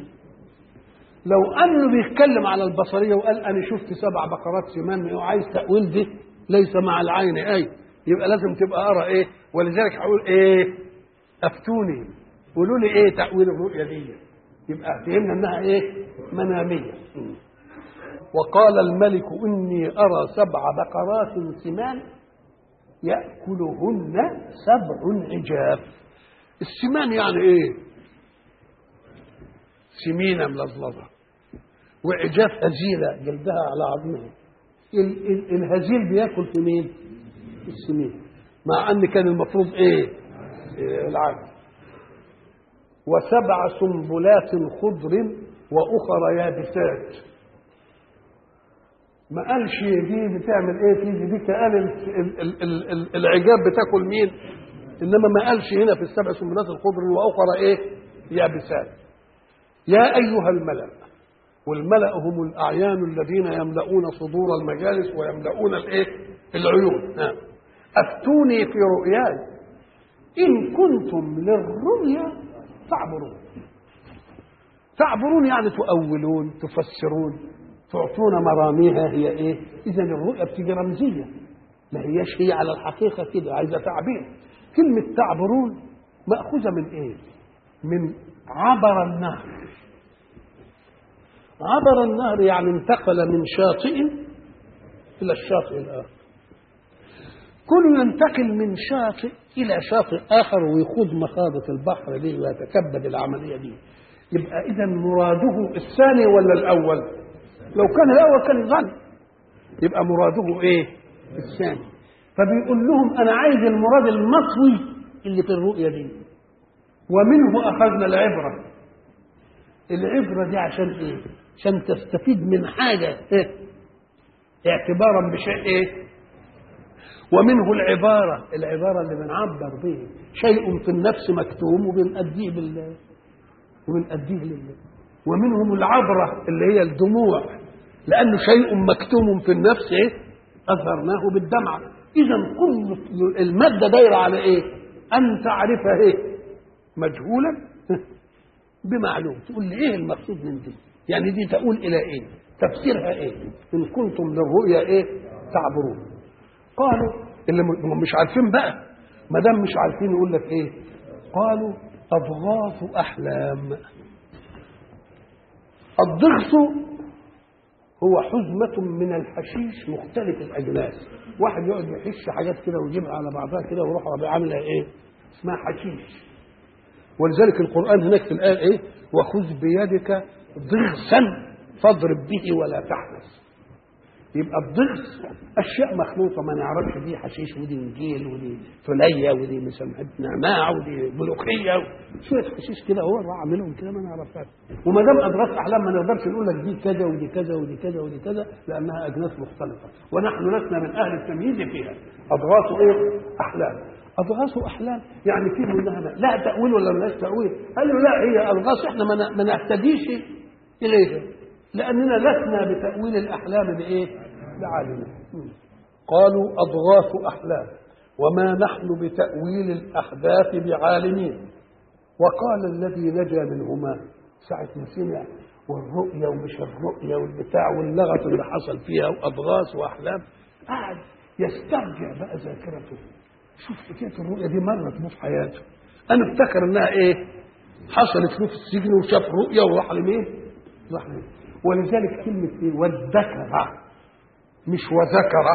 لو أنه بيتكلم على البصرية وقال أنا شفت سبع بقرات سمان وعايز تأويل دي ليس مع العين أي، يبقى لازم تبقى أرى إيه. ولذلك هقول إيه؟ أفتوني، قولوا لي إيه تأويل الرؤية دي. يبقى فهمنا انها ايه؟ مناميه. وقال الملك اني ارى سبع بقرات سمان ياكلهن سبع عجاف. السمان يعني ايه؟ سمينه ملظلظه، وعجاف هزيله جلدها على عظمها. ال- ال- الهزيل بياكل في مين؟ السمين، مع ان كان المفروض ايه؟ إيه العجل. وسبع سنبلات خضر واخر يابسات. ما قالش دي بتعمل ايه فيه، دي قال العجاب بتاكل مين، انما ما قالش هنا في السبع سنبلات الخضر واخر ايه؟ يابسات. يا ايها الملأ، والملأ هم الاعيان الذين يملؤون صدور المجالس ويملؤون الايه؟ العيون. افتوني في رؤياي ان كنتم للرؤيا تعبرون. تعبرون يعني تؤولون، تفسرون، تعطون مراميها. هي ايه؟ اذا الرؤيا بتيجي رمزيه، ما هياش هي على الحقيقه كده، عايزه تعبير. كلمه تعبرون ماخوذه من ايه؟ من عبر النهر. عبر النهر يعني انتقل من شاطئ الى الشاطئ الاخر. كل ينتقل من شاطئ الى شاطئ اخر ويخوض مخاضة البحر دي ويتكبد العمليه دي. يبقى اذا مراده الثاني ولا الاول؟ لو كان الاول كان ظن، يبقى مراده ايه؟ الثاني. فبيقول لهم انا عايز المراد المطوي اللي في الرؤيه دي، ومنه اخذنا العبره. العبره دي عشان ايه؟ عشان تستفيد من حاجه إيه؟ اعتبارا بشيء ايه؟ ومنه العبارة. العبارة اللي بنعبر به شيء في النفس مكتوم وبنأديه بالله وبنأديه لله. ومنهم العبرة اللي هي الدموع، لأنه شيء مكتوم في النفس إيه؟ أظهرناه بالدمعة. إذا كل المادة دايرة على إيه؟ أن تعرفها إيه؟ مجهولا بمعلوم. تقول لي إيه المقصود من دي؟ يعني دي تقول إلى إيه؟ تفسيرها إيه؟ إن كنتم للرؤيا إيه؟ تعبرون. قالوا اللي مش عارفين بقى، ما دام مش عارفين يقول لك ايه؟ قالوا اضغاث احلام. الضغث هو حزمة من الحشيش مختلف الأجناس، واحد يقعد يحش حاجات كده ويجيبها على بعضها كده ويروح عاملها إيه؟ اسمها حشيش. ولذلك القرآن هناك في الآية إيه؟ وخذ بيدك ضغثا فاضرب به ولا تحنث. يبقى الضغث أشياء مخلوطة ما نعرفش، دي حشيش ودي نجيل ودي فلية ودي مسمى نعناع ودي ملوخية، شوية حشيش كده هو راح عاملهم كده ما نعرفهاش. وما دام أضغاث أحلام ما نقدرش نقول لك دي كذا ودي كذا ودي كذا ودي كذا، لأنها أجناس مختلفة ونحن لسنا من أهل التمييز فيها. أضغاث إيه؟ أحلام. أضغاث أحلام يعني فيه منها لا تأويل ولا ملاش تأويل. قالوا لا، هي أضغاث إحنا ما نهتديش إليها لأننا لسنا بتأويل الأحلام بإيه؟ بعالمين. قالوا أضغاث أحلام وما نحن بتأويل الأحداث بعالمين. وقال الذي نجا منهما ساعة ما سمع والرؤيا ومش الرؤيا والبتاع واللغط اللي حصل فيها وأضغاث وأحلام، قاعد يسترجع بقى ذاكرته. شوف حكاية الرؤيا دي مرت له في حياته، أنا افتكر إنها إيه؟ حصلت له في السجن وشاف رؤيا وراح لمين؟ راح لمين؟ ولذلك كلمة إيه؟ والذكر مش وذكر.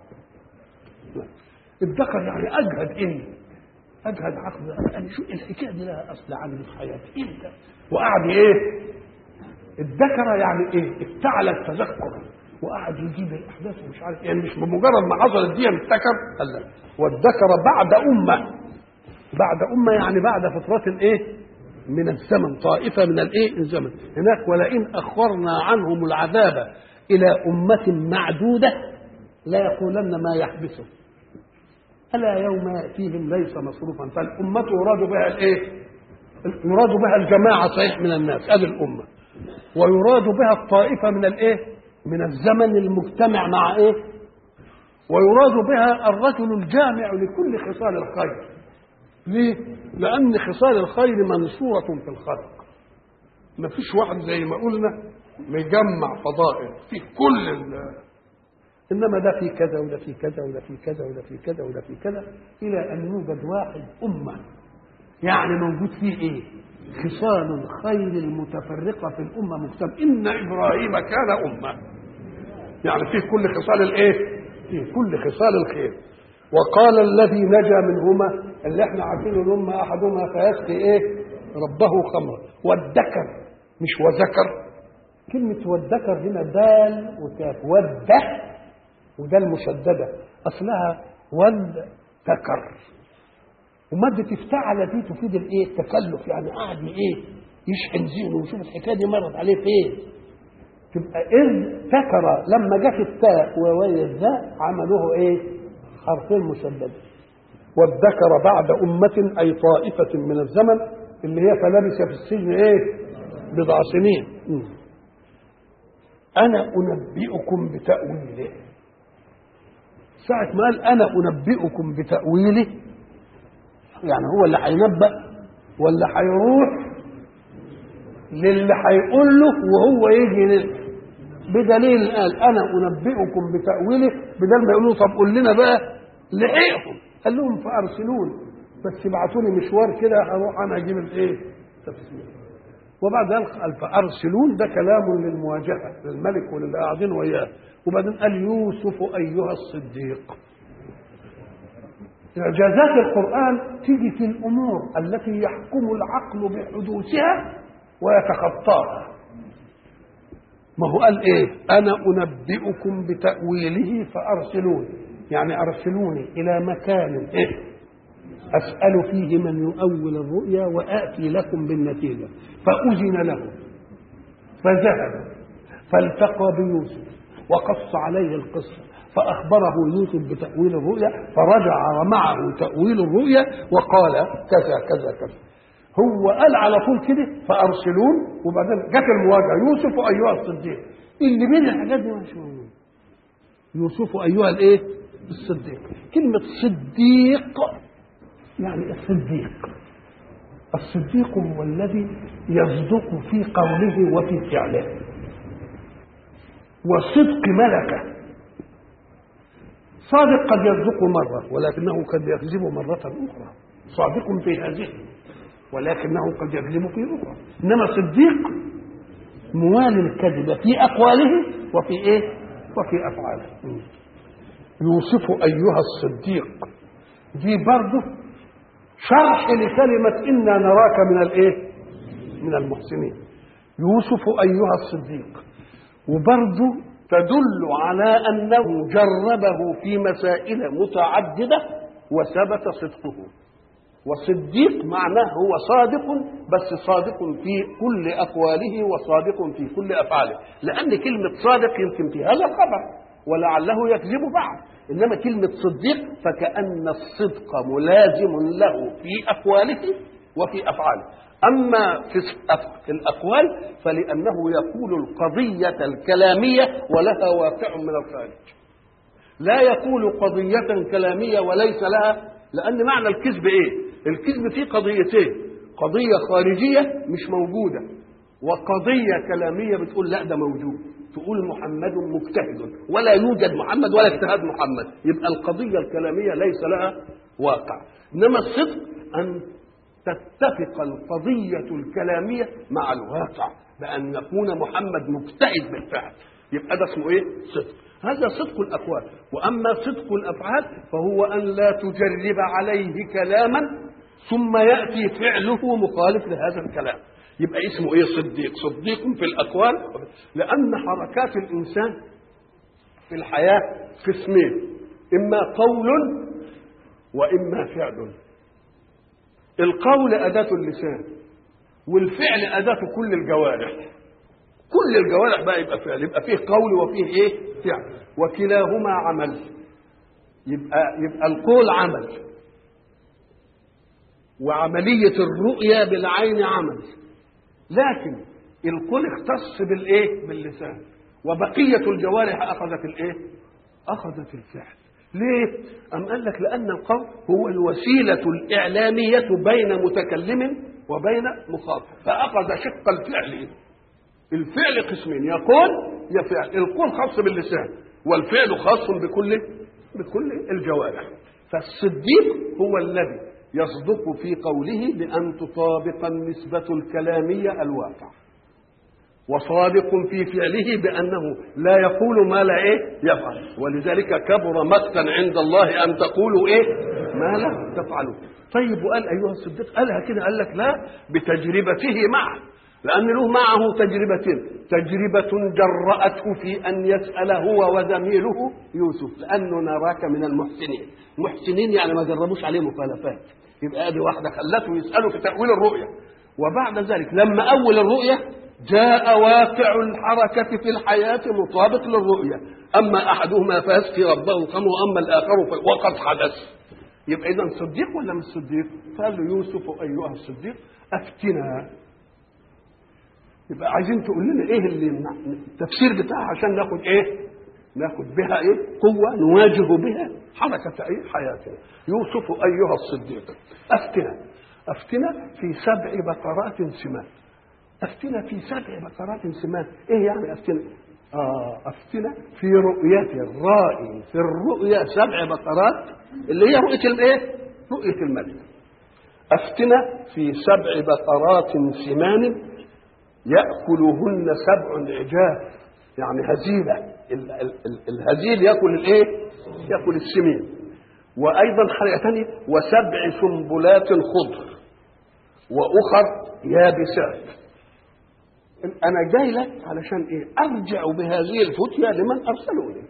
الذكر يعني أجهد إيه؟ أجهد عقل. أنا شو الحكاية دي لها أصل عندي في حياتي إيه؟ وقعد إيه؟ الذكر يعني إيه؟ افتعل التذكر وقعد يجيب الأحداث ومش عارف يعني مش بمجرد ما حصلت دي افتكر. لا، والذكر بعد أمة. بعد أمة يعني بعد فترة إيه؟ من الزمن، طائفة من الإيه؟ الزمن. هناك ولئن أخرنا عنهم العذاب إلى أمة معدودة لا يقولن ما يحبسه ألا يوم يأتيهم ليس مصروفا. فالأمة يراد بها الإيه؟ يراد بها الجماعة صحيح من الناس، هذه الأمة، ويراد بها الطائفة من الإيه؟ من الزمن المجتمع مع إيه؟ ويراد بها الرجل الجامع لكل خصال الخير. ليه؟ لأن خصال الخير منصورة في الخلق. ما فيش واحد زي ما قلنا مجمع فضائل في كل ال... إنما ده في كذا وده في كذا وده في كذا وده في كذا وده في كذا إلى أن يوجد واحد أمة، يعني موجود فيه إيه؟ خصال الخير المتفرقة في الأمة مجتمع. إن إبراهيم كان أمة، يعني فيه كل خصال الإيه؟ فيه كل خصال الخير. وقال الذي نجا منهما اللي احنا عارفينه الأمة أحدهما فيسقي إيه؟ ربه خمرا. والذكر مش وذكر. كلمة والذكر هنا دال وكاف، والده وده المشددة أصلها والذكر، ومادة افتعل دي تفيد الايه؟ التكلف، يعني قاعد ايه؟ يشحن ذهنه ويشوف الحكايه دي مرت عليه فين. تبقى إذ ذكر لما جت التاء وواي الذاء عملوه ايه؟ حرفين مشددين. والذكر بعد أمة أي طائفة من الزمن اللي هي فلبث في السجن ايه؟ بضع سنين. أنا أنبئكم بتأويله. ساعة ما قال أنا أنبئكم بتأويله يعني هو اللي هينبأ ولا هيروح للي هيقول له وهو يجي لل... بدليل قال أنا أنبئكم بتأويله، بدل ما يقولوا طب قول لنا بقى لحقهم، قال لهم فأرسلون بس ابعتوني مشوار كده هروح أنا أجيب الإيه؟ تفسير. وبعد ذلك قال فأرسلون، ده كلام للمواجهة للملك وللي قاعدين وياه. وبعدين قال يوسف أيها الصديق. إعجازات القرآن تيجي في الأمور التي يحكم العقل بحدوثها ويتخطاها. ما هو قال إيه؟ أنا أنبئكم بتأويله فأرسلون، يعني أرسلوني إلى مكان إيه؟ أسأل فيه من يؤول الرؤيا وآتي لكم بالنتيجة. فأذن له فذهب فالتقى بيوسف وقص عليه القصة فأخبره يوسف بتأويل الرؤيا، فرجع ومعه تأويل الرؤيا وقال كذا كذا كذا. هو قال على طول كده فأرسلون، وبعدين جت المواجهة يوسف أيها الصديق. اللي بين الحاجات دي مش موجود. يوسف أيها الإيه؟ الصديق. كلمة صديق يعني الصديق. الصديق هو الذي يصدق في قوله وفي فعله. وصدق ملكه. صادق قد يصدق مرة ولكنه قد يكذب مرة أخرى، صادق في هذه ولكنه قد يكذب في أخرى. إنما صديق موالي الكذب في أقواله وفي إيه؟ وفي أفعاله. يوسف أيها الصديق دي برضه شرح لكلمة إنا نراك من الإيه؟ من المحسنين. يوسف أيها الصديق وبرضه تدل على أنه جربه في مسائل متعددة وثبت صدقه. وصديق معناه هو صادق، بس صادق في كل أقواله وصادق في كل أفعاله، لأن كلمة صادق يمكن في هذا خبر ولعله يكذب بعد، إنما كلمة صديق فكأن الصدق ملازم له في أقواله وفي أفعاله. أما في الأقوال فلأنه يقول القضية الكلامية ولها واقع من الخارج، لا يقول قضية كلامية وليس لها، لأن معنى الكذب إيه؟ الكذب فيه قضيتين، قضية خارجية مش موجودة وقضية كلامية بتقول لا ده موجود، تقول محمد مجتهد ولا يوجد محمد ولا اجتهاد محمد، يبقى القضية الكلامية ليس لها واقع. إنما الصدق أن تتفق القضية الكلامية مع الواقع بأن يكون محمد مجتهد بالفعل، يبقى ده اسمه إيه؟ صدق. هذا صدق الأقوال. وأما صدق الأفعال فهو أن لا تجرب عليه كلاما ثم يأتي فعله مخالف لهذا الكلام، يبقى اسمه إيه؟ صديق. صديق في الأقوال، لأن حركات الإنسان في الحياة قسمين، إما قول وإما فعل. القول أداة اللسان والفعل أداة كل الجوارح، كل الجوارح بقى يبقى فعل، يبقى فيه قول وفيه إيه؟ فعل، وكلاهما عمل، يبقى يبقى القول عمل وعملية الرؤية بالعين عمل، لكن القول اختص بالإيه؟ باللسان، وبقية الجوارح أخذت الإيه؟ أخذت الفعل. ليه؟ أم قال لك لأن القول هو الوسيلة الإعلامية بين متكلم وبين مخاطب، فأخذ شق الفعل. الفعل قسمين، يقول يا فعل، القول خاص باللسان والفعل خاص بكل بكل الجوارح. فالصديق هو الذي يصدق في قوله بأن تطابق النسبة الكلامية الواقع، وصادق في فعله بأنه لا يقول ما لا إيه يفعل، ولذلك كبر مقتا عند الله أن تقولوا إيه ما لا تفعلوا. طيب وقال أيها الصديق، قالها كده، قال لك لا، بتجربته معه، لأن له معه تجربتين، تجربة جرأته في أن يسأل هو وزميله يوسف لأنه نراك من المحسنين. محسنين يعني ما جربوش عليه مخالفات، يبقى هذه واحدة خلته يسأله في تأويل الرؤية. وبعد ذلك لما أول الرؤية جاء واقع الحركة في الحياة مطابق للرؤية، أما أحدهما فيسقي ربه الخمر وأما الآخر وقد حدث. يبقى إذن صديق ولا مش صديق؟ قال له يوسف أيها الصديق أفتنا. يبقى عايزين تقول لنا إيه اللي التفسير بتاعها عشان ناخد إيه؟ ناخد بها إيه؟ قوة نواجه بها حركة إيه؟ حياتنا. يوسف أيها الصديق أفتنا. أفتنا في سبع بقرات سمان. أفتنا في سبع بقرات سمان، إيه يعني أفتنا؟ آه أفتنا في رؤية الرائي في الرؤيا سبع بقرات اللي هي رؤية الإيه؟ رؤية الملك. أفتنا في سبع بقرات سمان يأكلهن سبع عجاف، يعني هزيلة، الهزيل يأكل الإيه؟ يأكل السمين. وأيضا حاجة ثانية وسبع سنبلات خضر وأخر يابسات. أنا جاي لك علشان إيه؟ أرجع بهذه الفتية لمن أرسلوني،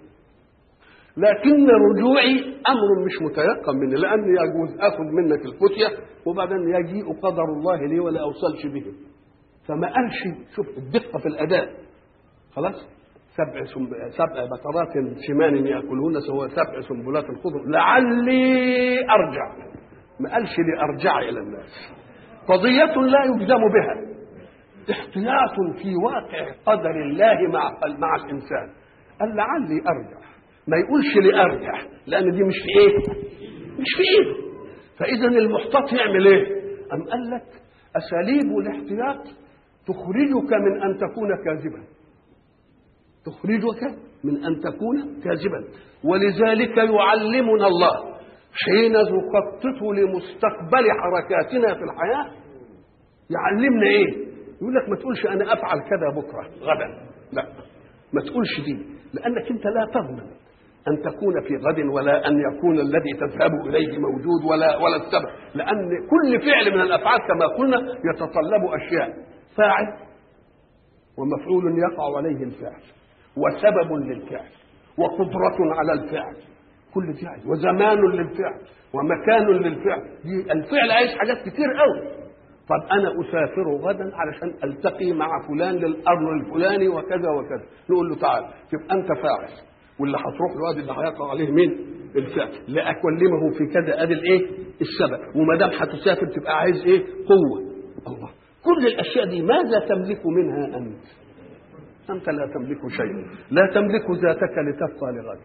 لكن رجوعي أمر مش متيقن مني، لأن يجوز أخذ منك الفتية وبعدين يجيء قدر الله لي ولا أوصلش به. فما قالش، شوف الدقة في الأداء، خلاص سبع سبع بقرات سمان يأكلون سواء سبع سنبلات خضر لعلي أرجع، ما قالش لي أرجع إلى الناس. قضية لا يجزم بها، احتياط في واقع قدر الله مع مع الإنسان. قال لعلي أرجع، ما يقولش لي أرجع، لأن دي مش في إيه؟ مش في إيه. فإذا المحتاط يعمل إيه؟ أم قال لك أساليب الاحتياط تخرجك من أن تكون كاذبا، تخرجك من أن تكون كاذبا. ولذلك يعلمنا الله حين نخطط لمستقبل حركاتنا في الحياة، يعلمنا إيه؟ يقول لك ما تقولش أنا أفعل كذا بكرة غدا، لا، ما تقولش دي، لأنك أنت لا تضمن أن تكون في غد، ولا أن يكون الذي تذهب إليه موجود، ولا ولا السبب، لأن كل فعل من الأفعال كما قلنا يتطلب أشياء: فاعل، ومفعول يقع عليه الفعل، وسبب للفعل، وقدرة على الفعل، كل فعل، وزمان للفعل، ومكان للفعل. دي الفعل عايز حاجات كتير قوي. طب أنا أسافر غدا علشان ألتقي مع فلان للأمر الفلاني وكذا وكذا، نقول له تعال، تبقى أنت فاعل، واللي هتروح الوادي اللي هيقع عليه مين؟ الفعل. لأكلمه في كذا، ادي الايه؟ السبب. وما دام هتسافر تبقى عايز ايه؟ قوه. الله، كل الاشياء دي ماذا تملك منها انت؟ انت لا تملك شيئا، لا تملك ذاتك لتبقى لغد،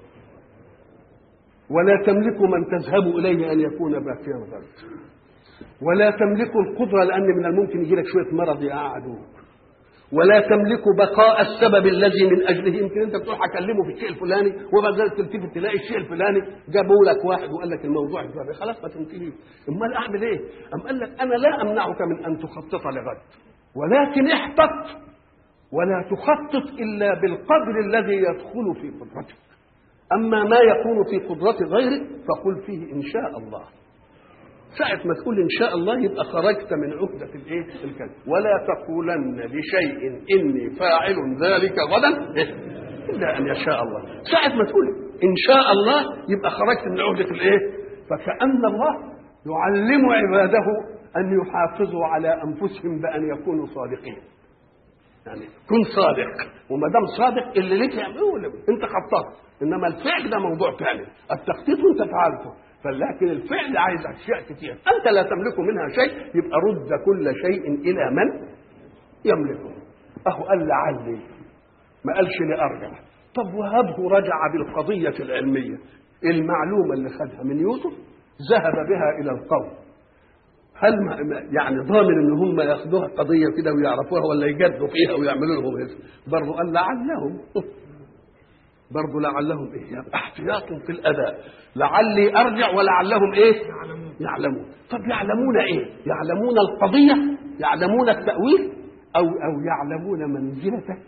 ولا تملك من تذهب اليه ان يكون باقيا غد، ولا تملك القدره، لان من الممكن يجي لك شويه مرض يقعدوك، ولا تملك بقاء السبب الذي من اجله يمكن انت تروح اكلمه في الشيء الفلاني، وبعدين تلتفت تلاقي الشيء الفلاني جابوا لك واحد وقال لك الموضوع الفلاني، خلاص ما تنتهي. امال اعمل ايه؟ ام قال لك انا لا امنعك من ان تخطط لغد، ولكن احتط، ولا تخطط الا بالقدر الذي يدخل في قدرتك. اما ما يكون في قدرة غيرك فقل فيه ان شاء الله. ساعة ما تقول إن شاء الله يبقى خرجت من عهدة الإيه؟ الكلمة. ولا تقولن لشيء إني فاعل ذلك غدا إلا أن يشاء الله. ساعة ما تقول إن شاء الله يبقى خرجت من عهدة الإيه؟ فكأن الله يعلم عباده أن يحافظوا على أنفسهم بأن يكونوا صادقين. يعني كن صادق، وما دام صادق اللي لك يعمله أنت خططت، إنما الفعل ده موضوع ثاني، التخطيط أنت فعلته، فلكن الفعل عايز اشياء كتير انت لا تملك منها شيء، يبقى رد كل شيء الى من يملكه. اهو قال لعلي، ما قالش لارجع. طب وهبه رجع بالقضيه العلميه، المعلومه اللي خدها من يوسف ذهب بها الى القوم، هل يعني ضامن ان هم ياخذوها قضيه كده ويعرفوها، ولا يجدوا فيها ويعملوا لهم هذا؟ برضه قال لعلهم، برضه لعلهم ايه؟ يبقى احتياط في الاداء، لعلي ارجع ولعلهم ايه؟ يعلمون. يعلمون. طب يعلمون ايه؟ يعلمون القضيه، يعلمون التاويل، او او يعلمون منزلتك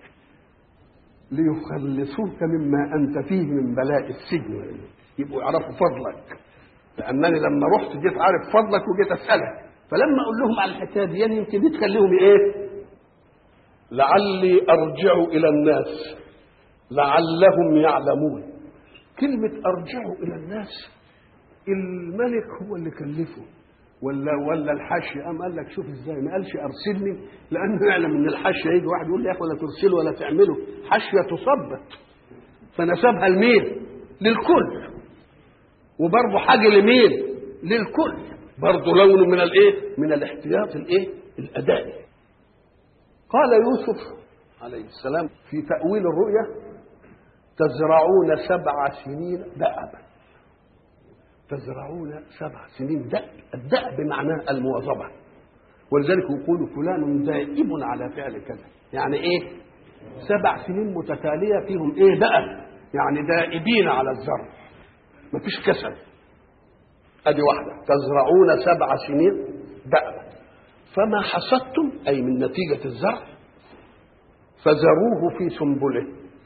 ليخلصوك مما انت فيه من بلاء السجن، يبقوا يعرفوا فضلك. لانني لما رحت جيت عارف فضلك وجيت اسالك، فلما اقول لهم على الحكايه دي يعني يمكن دي تخليهم ايه؟ لعلي ارجع الى الناس لعلهم يعلمون. كلمة أرجعوا إلى الناس، الملك هو اللي كلفه ولا ولا الحاشية؟ قام قال لك شوف ازاي، ما قالش أرسلني، لأنه يعلم إن الحاشية يجي واحد يقول لي يا أخي ولا ترسله ولا تعمله، حاشية تصبت، فنسبها لمين؟ للكل. وبرضه حاجة لمين؟ للكل، برضه لونه من الإيه؟ من الاحتياط الإيه؟ الأدائي. قال يوسف عليه السلام في تأويل الرؤيا: تزرعون سبع سنين دأبا. تزرعون سبع سنين دأب، الدأب بمعناه المواظبة، ولذلك يقول فلان دائب على فعل كذا، يعني ايه؟ سبع سنين متتالية فيهم ايه؟ دأب، يعني دائبين على الزرع، مفيش كسل. ادي واحدة، تزرعون سبع سنين دأبا فما حصدتم، اي من نتيجة الزرع، فذروه في سنبله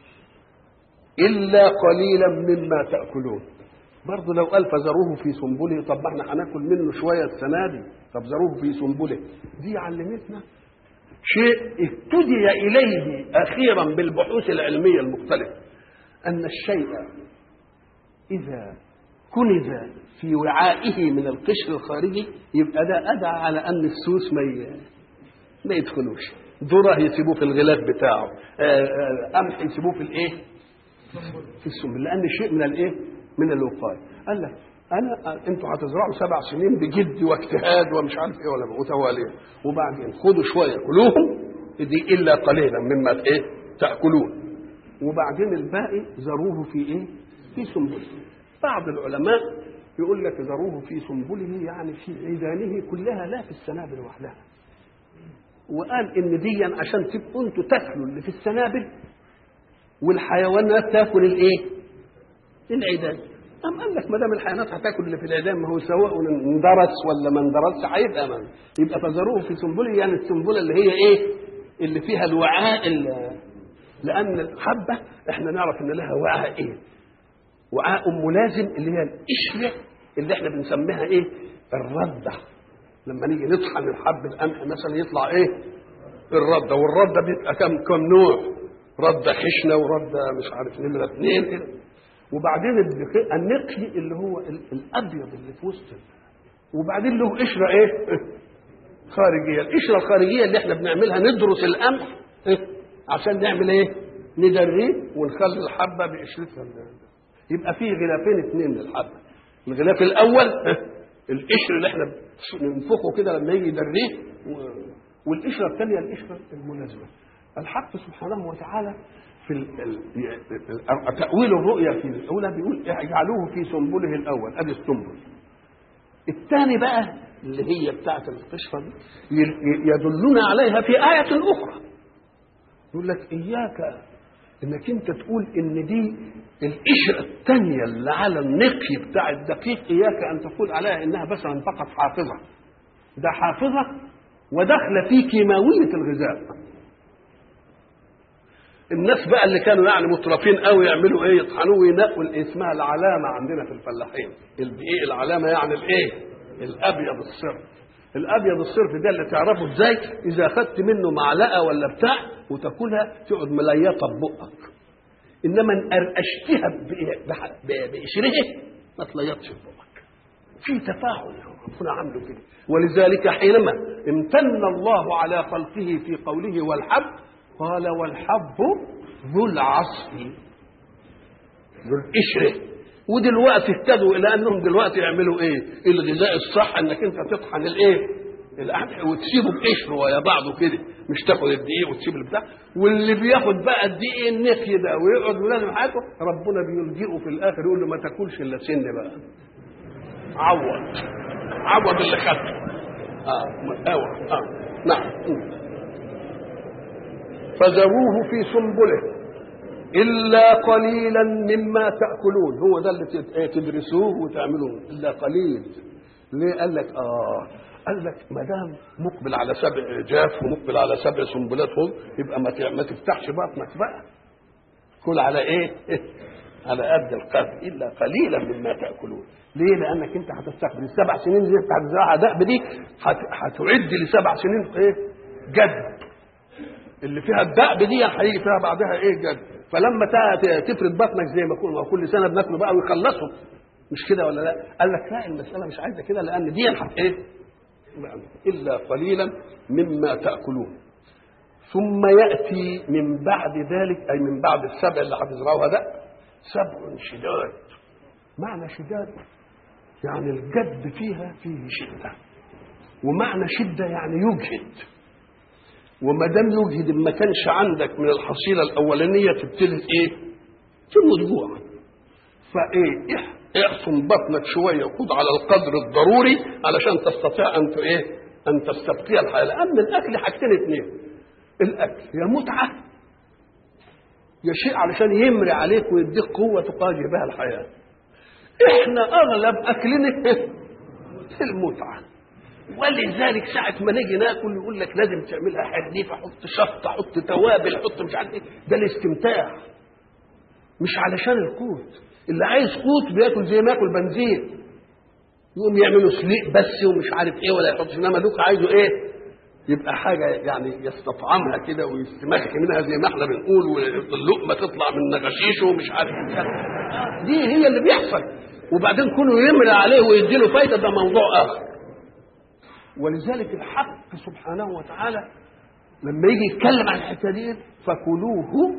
إلا قليلا مما تأكلون. برضه لو قال فذروه في سنبله، طب ما احنا هناكل منه شوية السنة دي، طب ذروه في سنبله دي علمتنا شيء اهتدي إليه أخيرا بالبحوث العلمية المختلفة، أن الشيء إذا كنز في وعائه من القشر الخارجي يبقى ده أدعى على أن السوس ما ما يدخلوش، ذرة يسيبوه في الغلاف بتاعه، قمح يسيبوه في الايه؟ في السنبل، لان شيء من الايه؟ من الوقايه. قال لك انا انتوا هتزرعوا سبع سنين بجد واجتهاد ومش عارف ايه ولا متواليه، وبعدين خدوا شويه كلوهم دي الا قليلا مما ايه؟ تاكلون، وبعدين الباقي ذروه في ايه؟ في سنبله. بعض العلماء يقول لك ذروه في سنبله يعني في عيدانه كلها، لا في السنابل وحدها. وقال ان دي عشان تبقوا انتوا تاكلوا اللي في السنابل والحيوانات تاكل الايه؟ العيدان. أم قال لك ما دام الحيوانات هتاكل اللي في العيدان، ما هو سواء اندرس ولا ما اندرسش هيبقى من يبقى فذروه في سنبله، يعني السنبله اللي هي ايه؟ اللي فيها الوعاء. لان الحبه احنا نعرف ان لها وعاء ايه؟ وعاء ملازم اللي هي القشره اللي احنا بنسميها ايه؟ الرده. لما نيجي نطحن الحب القمح مثلا يطلع ايه؟ الرده. والرده بيبقى كم كم نوع؟ رده خشنه ورده مش عارف نمره اثنين كده. وبعدين النقي اللي هو الابيض اللي في وسط، وبعدين له قشره ايه؟ خارجيه. القشره الخارجيه اللي احنا بنعملها ندرس القمح عشان نعمل ايه؟ ندريه ونخلي الحبه بقشرتها. يبقى فيه غلافين اثنين للحبه. الغلاف الاول القشر اللي احنا ننفخه كده لما يجي يدريه، والقشره الثانيه القشره الملازمه. الحق سبحانه وتعالى في تأويل الرؤيا في الأولى بيقول اجعلوه في سنبله الأول، أدي السنبل. الثاني بقى اللي هي بتاعة القشرة دي يدلنا عليها في آية أخرى، يقول لك إياك إنك أنت تقول إن دي القشرة الثانية اللي على النقي بتاع الدقيق، إياك أن تقول عليها إنها مثلا فقط حافظة. ده حافظة وداخلة في كيماوية الغذاء. الناس بقى اللي كانوا يعني مترفين قوي يعملوا ايه؟ يطحنوه وينقوا اسمها العلامه عندنا في الفلاحين. الايه العلامه؟ يعني الايه؟ الابيض الصرف. الابيض الصرف ده اللي تعرفه ازاي؟ اذا اخذت منه معلقه ولا بتاع وتاكلها تقعد مليطه ببقك، انما ان قرقشتها بقشرها ما تليطش ببقك. في تفاعل ربنا عامله كده. ولذلك حينما امتن الله على خلقه في قوله والحب قال والحب ذو العصف ذو القشره. ودلوقتي اهتدوا الى انهم دلوقتي يعملوا ايه؟ الغذاء الصح انك انت تطحن الايه؟ القمح وتسيبه بقشره ويا بعضه كده، مش تاخد الدقيق وتسيب البتاع. واللي بياخد بقى الدقيق النقي ده ويقعد ولازم حياته، ربنا بيلجئه في الاخر يقول له ما تاكلش الا سن بقى. عوض عوض اللي خدته. اه اوعى اه نعم. فذروه في سنبله إلا قليلا مما تأكلون. هو ده اللي تدرسوه وتعملوه إلا قليل. ليه؟ قال لك آه قال لك ما دام مقبل على سبع جاف ومقبل على سبع سنبلات هم، يبقى ما تفتحش بطنك بقى، كل على إيه؟ على قد القدر. إلا قليلا مما تأكلون. ليه؟ لأنك أنت هتستقبل السبع سنين دي بتاعت الزراعة دأب دي، هتعد لسبع سنين إيه؟ جد. اللي فيها الدأب دي هيجي فيها بعدها ايه جد. فلما تفرد بطنك زي ما كنا كل سنه بناكله بقى ويخلصوا، مش كده ولا لا؟ قال لك لا، المساله مش عايزه كده، لان دي الحق ايه؟ الا قليلا مما تاكلون. ثم ياتي من بعد ذلك، اي من بعد السبع اللي هتزرعوها ده، سبع شداد. معنى شداد يعني الجد فيها فيه شده، ومعنى شده يعني يجهد. وما دام يجهد ما كانش عندك من الحصيله الاولانيه تبتدي ايه؟ تموت جوع. فايه احصن بطنك شويه وخد على القدر الضروري علشان تستطيع ان ايه؟ ان تستبقي الحياه. لان الاكل حاجتين اثنين، الاكل يا متعه يا شيء علشان يمري عليك ويديك قوه تقاضي بها الحياه. احنا اغلب اكلنا المتعه، ولذلك ساعة ما نيجي ناكل يقول لك لازم تعملها حريفة، حط شطة، حط توابل، حط مش عارف ايه. ده الاستمتاع مش علشان القوت. اللي عايز قوت بياكل زي ما ياكل بنزين، يقوم يعملوا سليق بس ومش عارف ايه ولا يحطش. انما دوك عايزه ايه؟ يبقى حاجة يعني يستطعمها كده ويستمخ منها زي ما احنا بنقول، واللقمة تطلع من نغشيشه ومش عارف ايه. دي هي اللي بيحصل. وبعدين كله يملى عليه ويديله فايدة، ده موضوع آخر. ولذلك الحق سبحانه وتعالى لما يجي يتكلم عن الحته دي فكلوه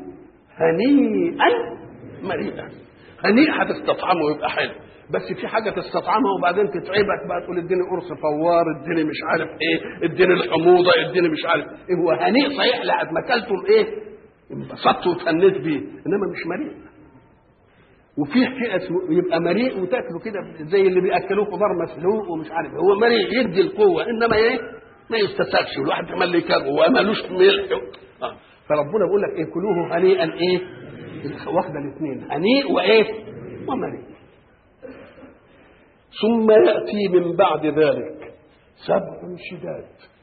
هنيئا مريئا. هنيء هتستطعمه ويبقى حلو، بس في حاجه تستطعمها وبعدين تتعبك بقى، تقول اديني قرص فوار، اديني مش عارف ايه، اديني الحموضه، اديني مش عارف ايه. هو هنيء صحيح لقد ما اكلته ايه؟ انبسطت وتهنيت بيه، انما مش مريء. وفي شيء اسمه يبقى مريء وتاكله كده زي اللي بياكلوه خضار مسلوق ومش عارف، هو مريء يدي القوه، انما ايه؟ ما يستساغش. والواحد كمان اللي كان هو مالوش ملح. اه فربنا بيقول لك ايه؟ كلوه هنيئا ايه؟ واخده الاثنين هنيء وايه ومريء. ثم ياتي من بعد ذلك سبع شداد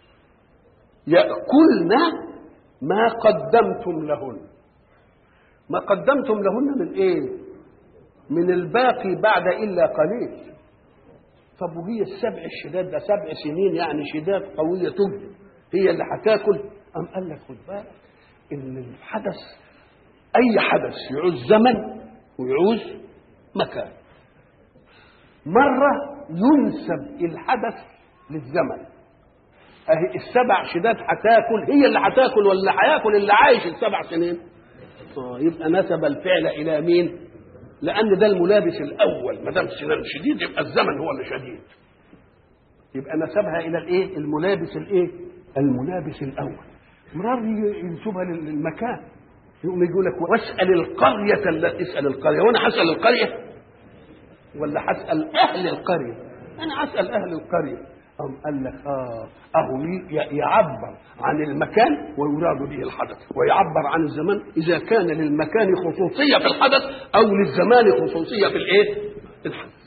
ياكلن ما قدمتم لهن. ما قدمتم لهن من ايه؟ من الباقي بعد الا قليل. طب وهي السبع الشداد ده سبع سنين يعني شداد قويه تجد هي اللي هتاكل؟ ام قال لك خد بالك ان الحدث اي حدث يعوز زمن ويعوز مكان. مره ينسب الحدث للزمن، اهي السبع شداد هتاكل هي اللي هتاكل ولا هياكل اللي عايش السبع سنين؟ اه يبقى نسب الفعل الى مين؟ لان ده الملابس الاول، ما دام سنان شديد يبقى الزمن هو اللي شديد، يبقى نسبها الى الايه؟ الملابس الايه؟ الملابس الاول. مرار ينسبها للمكان، يقوم يقول لك واسال القريه التي اسال القريه، وانا هسال القريه ولا هسال اهل القريه؟ انا هسال اهل القريه. أم قال لك اه اهو يعبر عن المكان ويراد به الحدث، ويعبر عن الزمان اذا كان للمكان خصوصيه في الحدث او للزمان خصوصيه في الايه؟ الحدث.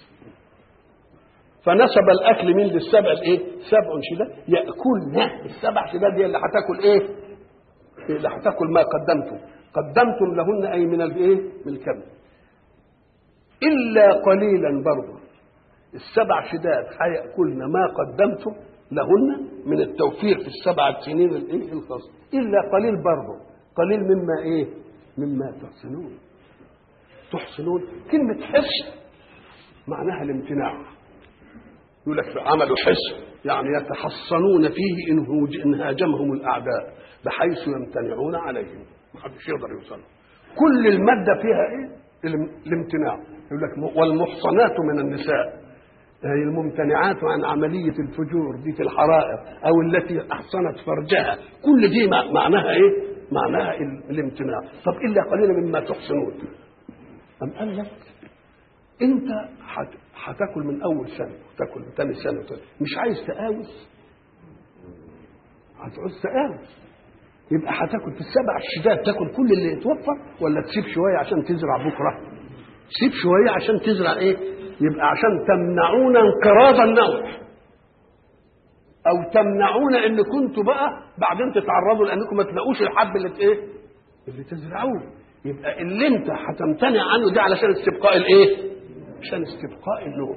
فنسب الاكل من للسبع الايه؟ سبع شداد ياكلن. السبع شداد هي اللي هتاكل ايه؟ اللي هتاكل ما قدمتم قدمتم لهن اي من الايه؟ من الكم. الا قليلا برضه السبع شداد هيأكلن ما قدمتم لهن من التوفير في السبع سنين الايه الخاصه، الا قليل برضه. قليل مما ايه؟ مما تحسنون. تحسنون كلمه حسن معناها الامتناع. يقول لك عملوا حسن يعني يتحصنون فيه ان هاجمهم الاعداء بحيث يمتنعون عليهم، ما حدش يقدر يوصل. كل الماده فيها ايه؟ الامتناع. يقول لك والمحصنات من النساء هي الممتنعات عن عملية الفجور دي في الحرائر أو التي أحصنت فرجها، كل دي معناها إيه؟ معناها الامتناع. طب إلا قليلا مما تحسنون. أم قال لك أنت هتاكل من أول سنة وتاكل من ثاني سنة وتاكل. مش عايز تقاوس، هتعوز تقاوس، يبقى هتاكل في السبع الشداد تاكل كل اللي يتوفر، ولا تسيب شوية عشان تزرع بكرة؟ تسيب شوية عشان تزرع إيه؟ يبقى عشان تمنعون انقراض النوع او تمنعون ان كنتوا بقى بعدين تتعرضوا لانكم ما تلاقوش الحب اللي ايه اللي تزرعوه. يبقى اللي انت هتمتنع عنه ده علشان استبقاء الايه؟ عشان استبقاء النوع.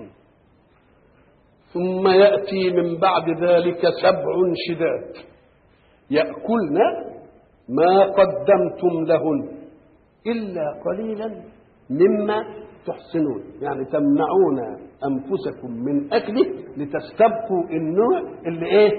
ثم ياتي من بعد ذلك سبع شداد ياكلن ما قدمتم لهن الا قليلا مما تحسنون، يعني تمنعون انفسكم من اكله لتستبقوا النوع اللي ايه؟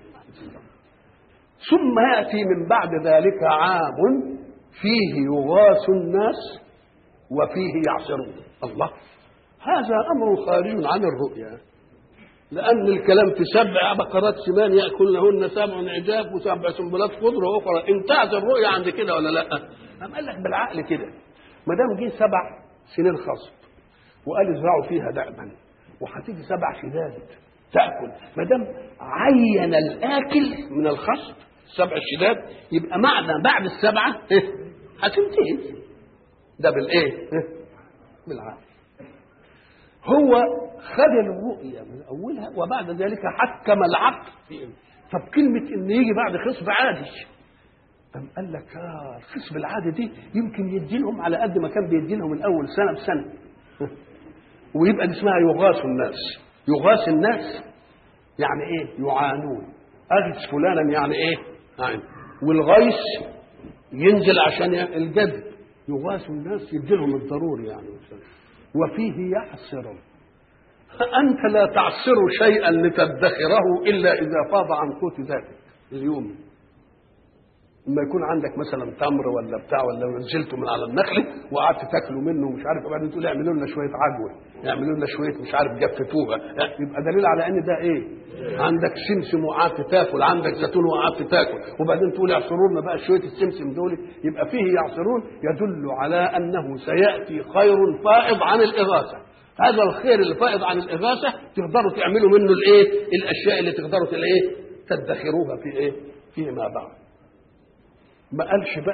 ثم ياتي من بعد ذلك عام فيه يغاث الناس وفيه يعصرون. الله، هذا امر خارج عن الرؤيا، لان الكلام في سبع بقرات سمان ياكلنهن سبع عجاف وسبع سنبلات خضر واخرى. انتهت الرؤيا عند كده ولا لا؟ قام قال لك بالعقل كده، ما دام جه سبع سنين خصب وقال ازرعوا فيها دأبا وهتيجي سبع شداد تاكل، ما دام عين الاكل من الخصب سبع شداد يبقى معنى بعد السبعه هتنتهي. ده بالايه؟ بالعقل. هو خد الرؤيه من اولها وبعد ذلك حكم العقل في. طب كلمه ان يجي بعد خصب عادي، قام قال لك اه الخصب العادي دي يمكن يدي لهم على قد ما كان بيدي لهم الاول سنه بسنه، ويبقى دي اسمها يغاث الناس. يغاث الناس يعني ايه؟ يعانون. اغث فلانا يعني ايه؟ يعني والغيث ينزل عشان الجد. يغاث الناس يدي لهم الضروري يعني. وفيه يعصر. انت لا تعصر شيئا لتدخره الا اذا فاض عن قوت ذاتك اليوم. لما يكون عندك مثلا تمر ولا بتاع ولا نزلته من على النخل وقعدت تاكلوا منه ومش عارف، وبعدين تقول اعملوا لنا شويه عجوه، يعملوا لنا شويه مش عارف جفتوها، يبقى دليل على ان ده ايه؟ عندك سمسم وقعدت تاكل، عندك زيتون وقعدت تاكل، وبعدين تقول اعصروا لنا بقى شويه السمسم دول. يبقى فيه يعصرون يدل على انه سياتي خير فائض عن الاغاثه. هذا الخير اللي فائض عن الاغاثه تقدروا تعملوا منه الايه؟ الاشياء اللي تقدروا الايه؟ تدخروها في ايه؟ فيما بعد. ما قالش بقى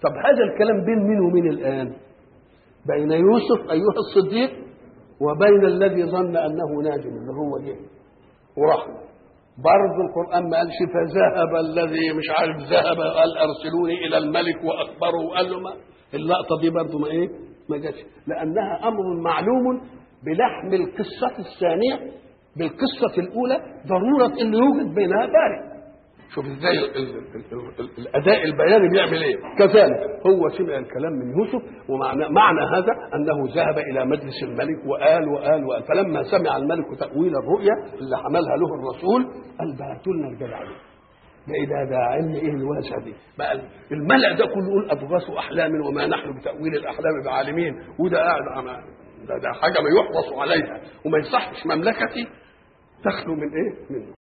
طب هذا الكلام بين مين ومين الآن؟ بين يوسف أيها الصديق وبين الذي ظن أنه ناجم اللي هو جه وراح. برضه القرآن ما قالش فذهب الذي مش عارف ذهب قال أرسلوني إلى الملك وأخبره وقال له ما. اللقطة دي برضه ما إيه؟ ما جاتش، لأنها أمر معلوم بلحم القصة الثانية بالقصة الأولى ضرورة أن يوجد بينها بارئ. شوف ازاي الاداء البياني بيعمل ايه. كذلك هو سمع الكلام من يوسف، ومعنى معنى هذا انه ذهب الى مجلس الملك وقال وقال وقال فلما سمع الملك تاويل الرؤيا اللي حملها له الرسول قال بعتوا لنا الجدع ده. ده ايه ده؟ ده علم ايه الواسع دي بقى؟ الملأ ده كله يقول اضغاث احلام وما نحن بتاويل الاحلام بعالمين، وده قاعد ده, ده حاجه ما يحرص عليها وما يصحش مملكتي تخلو من ايه؟ من